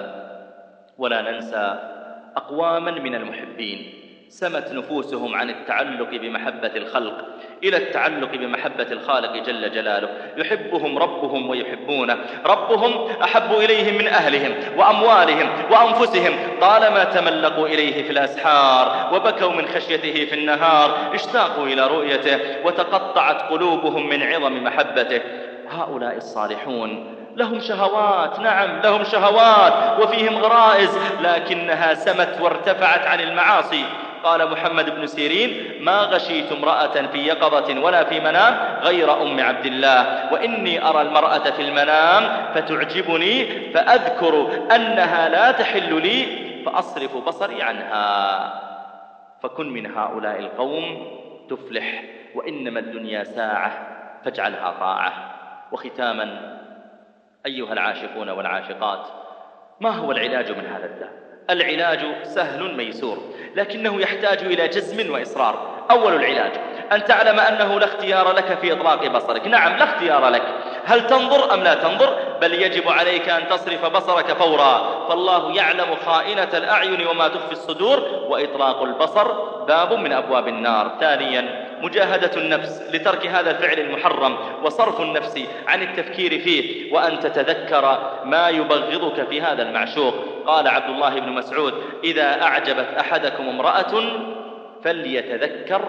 ولا ننسى أقواما من المحبين سمت نفوسهم عن التعلق بمحبة الخلق إلى التعلق بمحبة الخالق جل جلاله. يحبهم ربهم ويحبونه، ربهم أحب إليهم من أهلهم وأموالهم وأنفسهم، طالما تملقوا إليه في الأسحار وبكوا من خشيته في النهار، اشتاقوا إلى رؤيته وتقطعت قلوبهم من عظم محبته. هؤلاء الصالحون لهم شهوات، نعم لهم شهوات وفيهم غرائز، لكنها سمت وارتفعت عن المعاصي. قال محمد بن سيرين: ما غشيت امرأة في يقظة ولا في منام غير أم عبد الله، وإني أرى المرأة في المنام فتعجبني فأذكر أنها لا تحل لي فأصرف بصري عنها. فكن من هؤلاء القوم تفلح، وإنما الدنيا ساعة فاجعلها طاعة. وختاما أيها العاشقون والعاشقات، ما هو العلاج من هذا الداء؟ العلاج سهل ميسور، لكنه يحتاج إلى جزم وإصرار. أول العلاج أن تعلم أنه لا اختيار لك في إطلاق بصرك. نعم لا اختيار لك، هل تنظر أم لا تنظر؟ بل يجب عليك أن تصرف بصرك فورا، فالله يعلم خائنة الأعين وما تخفي الصدور، وإطلاق البصر باب من أبواب النار. ثانيا مجاهدة النفس لترك هذا الفعل المحرم، وصرف النفس عن التفكير فيه، وأن تتذكر ما يبغضك في هذا المعشوق. قال عبد الله بن مسعود: إذا أعجبت أحدكم امرأة فليتذكر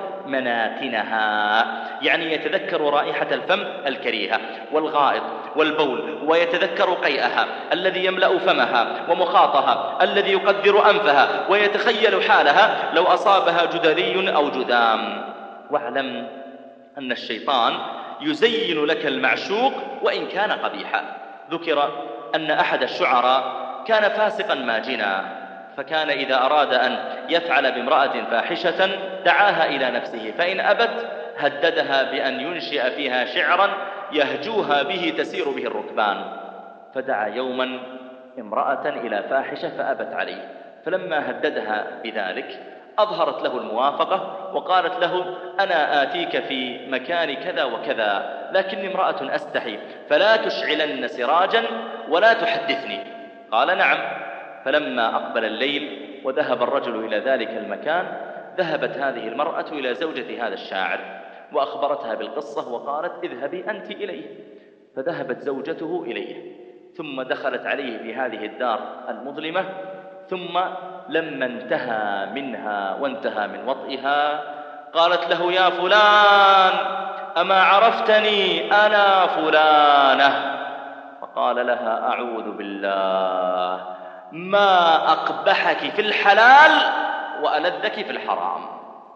مناتنها، يعني يتذكر رائحة الفم الكريهة والغائط والبول، ويتذكر قيئها الذي يملأ فمها، ومخاطها الذي يقدر أنفها، ويتخيل حالها لو أصابها جدري أو جذام. واعلم أن الشيطان يزين لك المعشوق وإن كان قبيحا. ذكر أن أحد الشعراء كان فاسقا ماجنا، فكان إذا أراد أن يفعل بامرأة فاحشة دعاها إلى نفسه، فإن أبت هددها بأن ينشئ فيها شعرا يهجوها به تسير به الركبان. فدعا يوما امرأة إلى فاحشة فأبت عليه، فلما هددها بذلك أظهرت له الموافقة وقالت له: أنا آتيك في مكان كذا وكذا، لكني امرأة أستحي، فلا تشعلن سراجا ولا تحدثني. قال: نعم. فلما أقبل الليل وذهب الرجل إلى ذلك المكان، ذهبت هذه المرأة إلى زوجة هذا الشاعر وأخبرتها بالقصة وقالت: اذهبي أنت إليه. فذهبت زوجته إليه، ثم دخلت عليه في هذه الدار المظلمة، ثم لما انتهى منها وانتهى من وطئها قالت له: يا فلان، أما عرفتني؟ أنا فلانة. فقال لها: أعوذ بالله، ما أقبحك في الحلال وألذك في الحرام،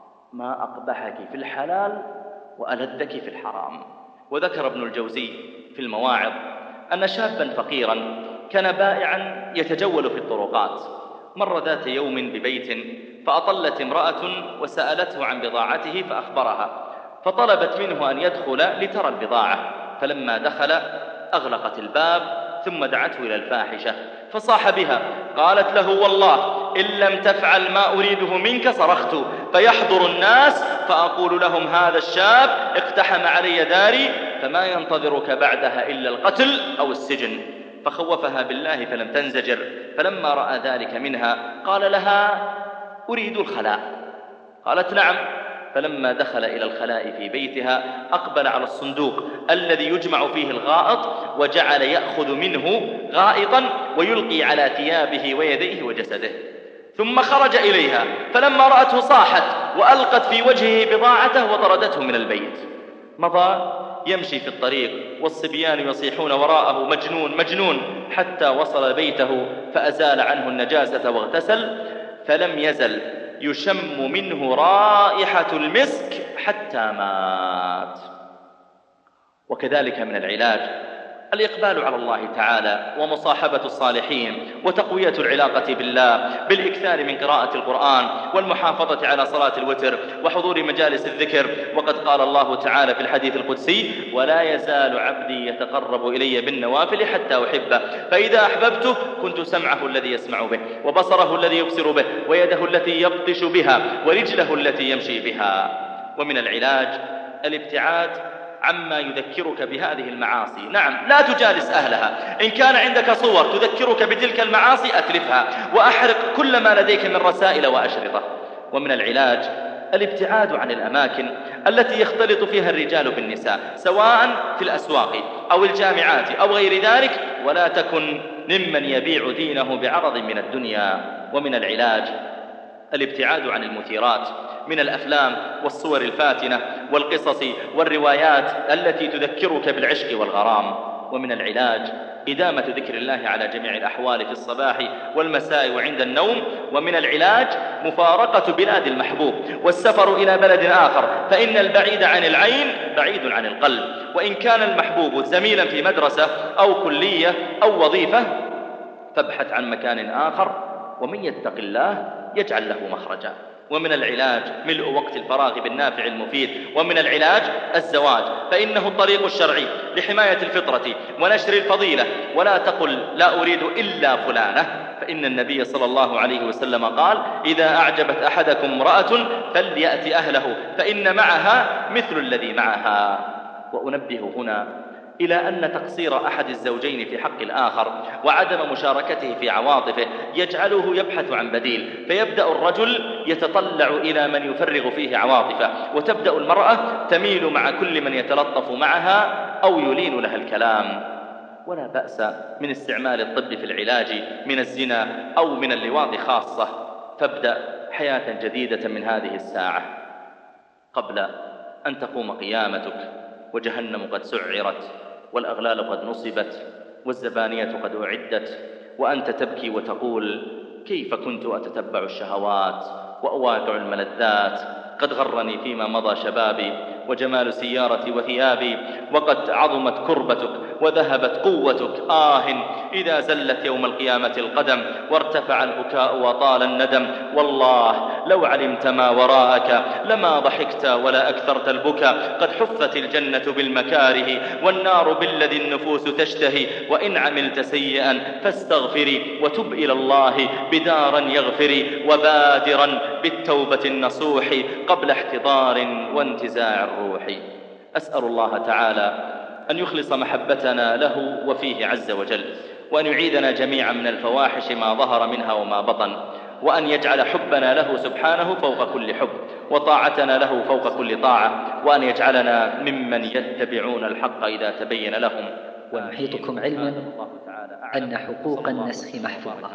ما أقبحك في الحلال وألذك في الحرام. وذكر ابن الجوزي في المواعظ أن شابا فقيرا كان بائعا يتجول في الطرقات، مر ذات يوم ببيت فأطلت امرأة وسألته عن بضاعته فأخبرها، فطلبت منه أن يدخل لترى البضاعة، فلما دخل أغلقت الباب ثم دعته إلى الفاحشة فصاح بها. قالت له: والله إن لم تفعل ما أريده منك صرخت فيحضر الناس فأقول لهم: هذا الشاب اقتحم علي داري، فما ينتظرك بعدها إلا القتل أو السجن. فخوفها بالله فلم تنزجر، فلما رأى ذلك منها قال لها: أريد الخلاء. قالت: نعم. فلما دخل إلى الخلاء في بيتها أقبل على الصندوق الذي يجمع فيه الغائط، وجعل يأخذ منه غائطا ويلقي على ثيابه ويديه وجسده، ثم خرج إليها، فلما رأته صاحت وألقت في وجهه بضاعته وطردته من البيت. مضى يمشي في الطريق والصبيان يصيحون وراءه مجنون مجنون، حتى وصل بيته فأزال عنه النجاسة واغتسل، فلم يزل يشم منه رائحة المسك حتى مات. وكذلك من العلاج الإقبال على الله تعالى ومصاحبة الصالحين وتقوية العلاقة بالله بالإكثار من قراءة القرآن والمحافظة على صلاة الوتر وحضور مجالس الذكر. وقد قال الله تعالى في الحديث القدسي: ولا يزال عبدي يتقرب إلي بالنوافل حتى أحبه، فإذا أحببته كنت سمعه الذي يسمع به، وبصره الذي يبصر به، ويده التي يبطش بها، ورجله التي يمشي بها. ومن العلاج الابتعاد عما يذكرك بهذه المعاصي. نعم، لا تجالس أهلها. إن كان عندك صور تذكرك بتلك المعاصي أتلفها، وأحرق كل ما لديك من رسائل وأشرطة. ومن العلاج الابتعاد عن الأماكن التي يختلط فيها الرجال بالنساء، سواء في الأسواق أو الجامعات أو غير ذلك، ولا تكن ممن يبيع دينه بعرض من الدنيا. ومن العلاج الابتعاد عن المثيرات من الأفلام والصور الفاتنة والقصص والروايات التي تذكرك بالعشق والغرام. ومن العلاج إدامة ذكر الله على جميع الأحوال في الصباح والمساء وعند النوم. ومن العلاج مفارقة بلاد المحبوب والسفر إلى بلد آخر، فإن البعيد عن العين بعيد عن القلب. وإن كان المحبوب زميلا في مدرسة أو كلية أو وظيفة فابحث عن مكان آخر، ومن يتق الله يجعل له مخرجا. ومن العلاج ملء وقت الفراغ بالنافع المفيد. ومن العلاج الزواج، فإنه الطريق الشرعي لحماية الفطرة ونشر الفضيلة. ولا تقل لا أريد إلا فلانة، فإن النبي صلى الله عليه وسلم قال: إذا أعجبت أحدكم امرأة فليأتي أهله فإن معها مثل الذي معها. وأنبه هنا إلى أن تقصير أحد الزوجين في حق الآخر وعدم مشاركته في عواطفه يجعله يبحث عن بديل، فيبدأ الرجل يتطلع إلى من يفرغ فيه عواطفه، وتبدأ المرأة تميل مع كل من يتلطف معها أو يلين لها الكلام. ولا بأس من استعمال الطب في العلاج من الزنا أو من اللواط خاصة، فابدأ حياة جديدة من هذه الساعة قبل أن تقوم قيامتك وجهنم قد سعرت والأغلال قد نصبت والزبانية قد أعدت، وأنت تبكي وتقول: كيف كنت أتتبع الشهوات وأواقع الملذات؟ قد غرني فيما مضى شبابي وجمال سيارتي وثيابي، وقد عظمت كربتك وذهبت قوتك. آه إذا زلت يوم القيامة القدم وارتفع البكاء وطال الندم. والله لو علمت ما وراءك لما ضحكت ولا أكثرت البكاء. قد حفت الجنة بالمكاره والنار بالذي النفوس تشتهي. وإن عملت سيئا فاستغفري وتب إلى الله بدارا يغفري، وبادرا بالتوبة النصوح قبل احتضار وانتزاع الروح. أسأل الله تعالى أن يخلص محبتنا له وفيه عز وجل، وأن يعيذنا جميعا من الفواحش ما ظهر منها وما بطن، وأن يجعل حبنا له سبحانه فوق كل حب، وطاعتنا له فوق كل طاعة، وأن يجعلنا ممن يتبعون الحق إذا تبين لهم. ونحيطكم علما أن حقوق النسخ محفوظة.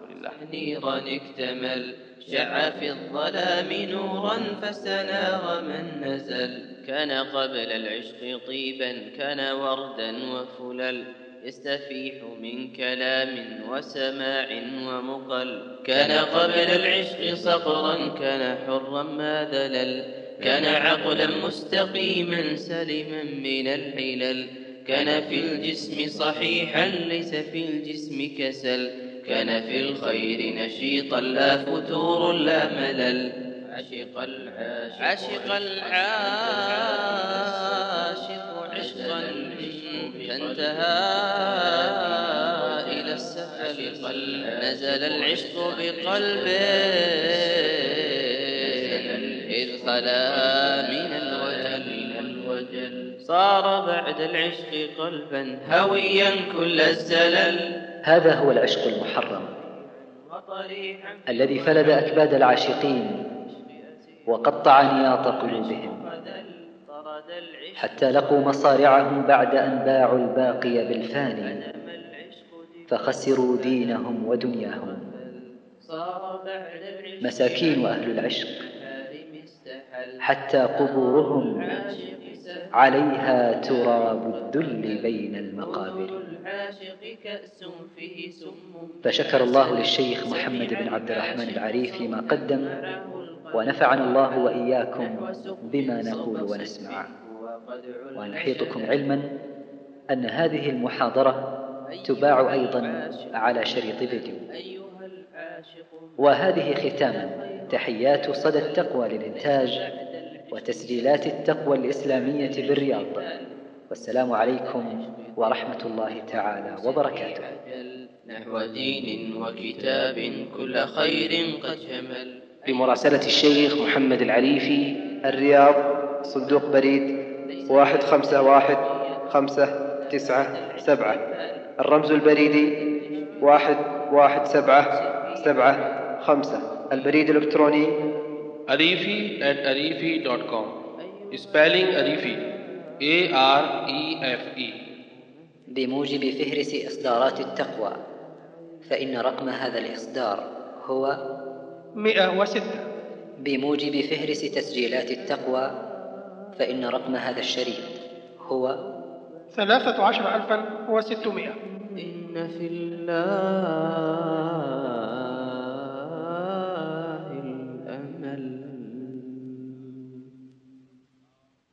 نيرا اكتمل شع في الظلام نورا فسنى ومن نزل. كان قبل العشق طيبا كان وردا وفلل يستفيح من كلام وسماع ومقل. كان قبل العشق صقرا كان حرا ما ذلل. كان عقلا مستقيما سلما من الحلل. كان في الجسم صحيحا ليس في الجسم كسل. كان في الخير نشيطا لا فتور لا ملل. عشق العاشق عشق العاشق عشقا فانتهى إلى السفل. نزل العشق بقلبه إذ خلا من الوجل. صار بعد العشق قلبا هويا كل الزلل. هذا هو العشق المحرم الذي فلذ أكباد العاشقين وقطع نياط قلوبهم حتى لقوا مصارعهم بعد أن باعوا الباقي بالفاني فخسروا دينهم ودنياهم. مساكين أهل العشق حتى قبورهم عليها تراب الذل بين المقابر. فشكر الله للشيخ محمد بن عبد الرحمن العريفي ما قدم، ونفعنا الله وإياكم بما نقول ونسمع. ونحيطكم علما أن هذه المحاضرة تباع أيضا على شريط فيديو. وهذه ختاما تحيات صدى التقوى للإنتاج وتسجيلات التقوى الإسلامية بالرياض، والسلام عليكم ورحمة الله تعالى وبركاته. نحو دين وكتاب كل خير قد شمل. بمراسلة الشيخ محمد العريفي، الرياض، صندوق بريد واحد خمسة واحد خمسة تسعة سبعة، الرمز البريدي واحد واحد سبعة سبعة خمسة، البريد الإلكتروني arifi at arifi dot com. Spelling Arifi A R E F E. بموجب فهرس إصدارات التقوى، فإن رقم هذا الإصدار هو مئة وستة. بموجب فهرس تسجيلات التقوى، فإن رقم هذا الشريط هو ثلاثة عشر ألفا وستمائة. إن في الله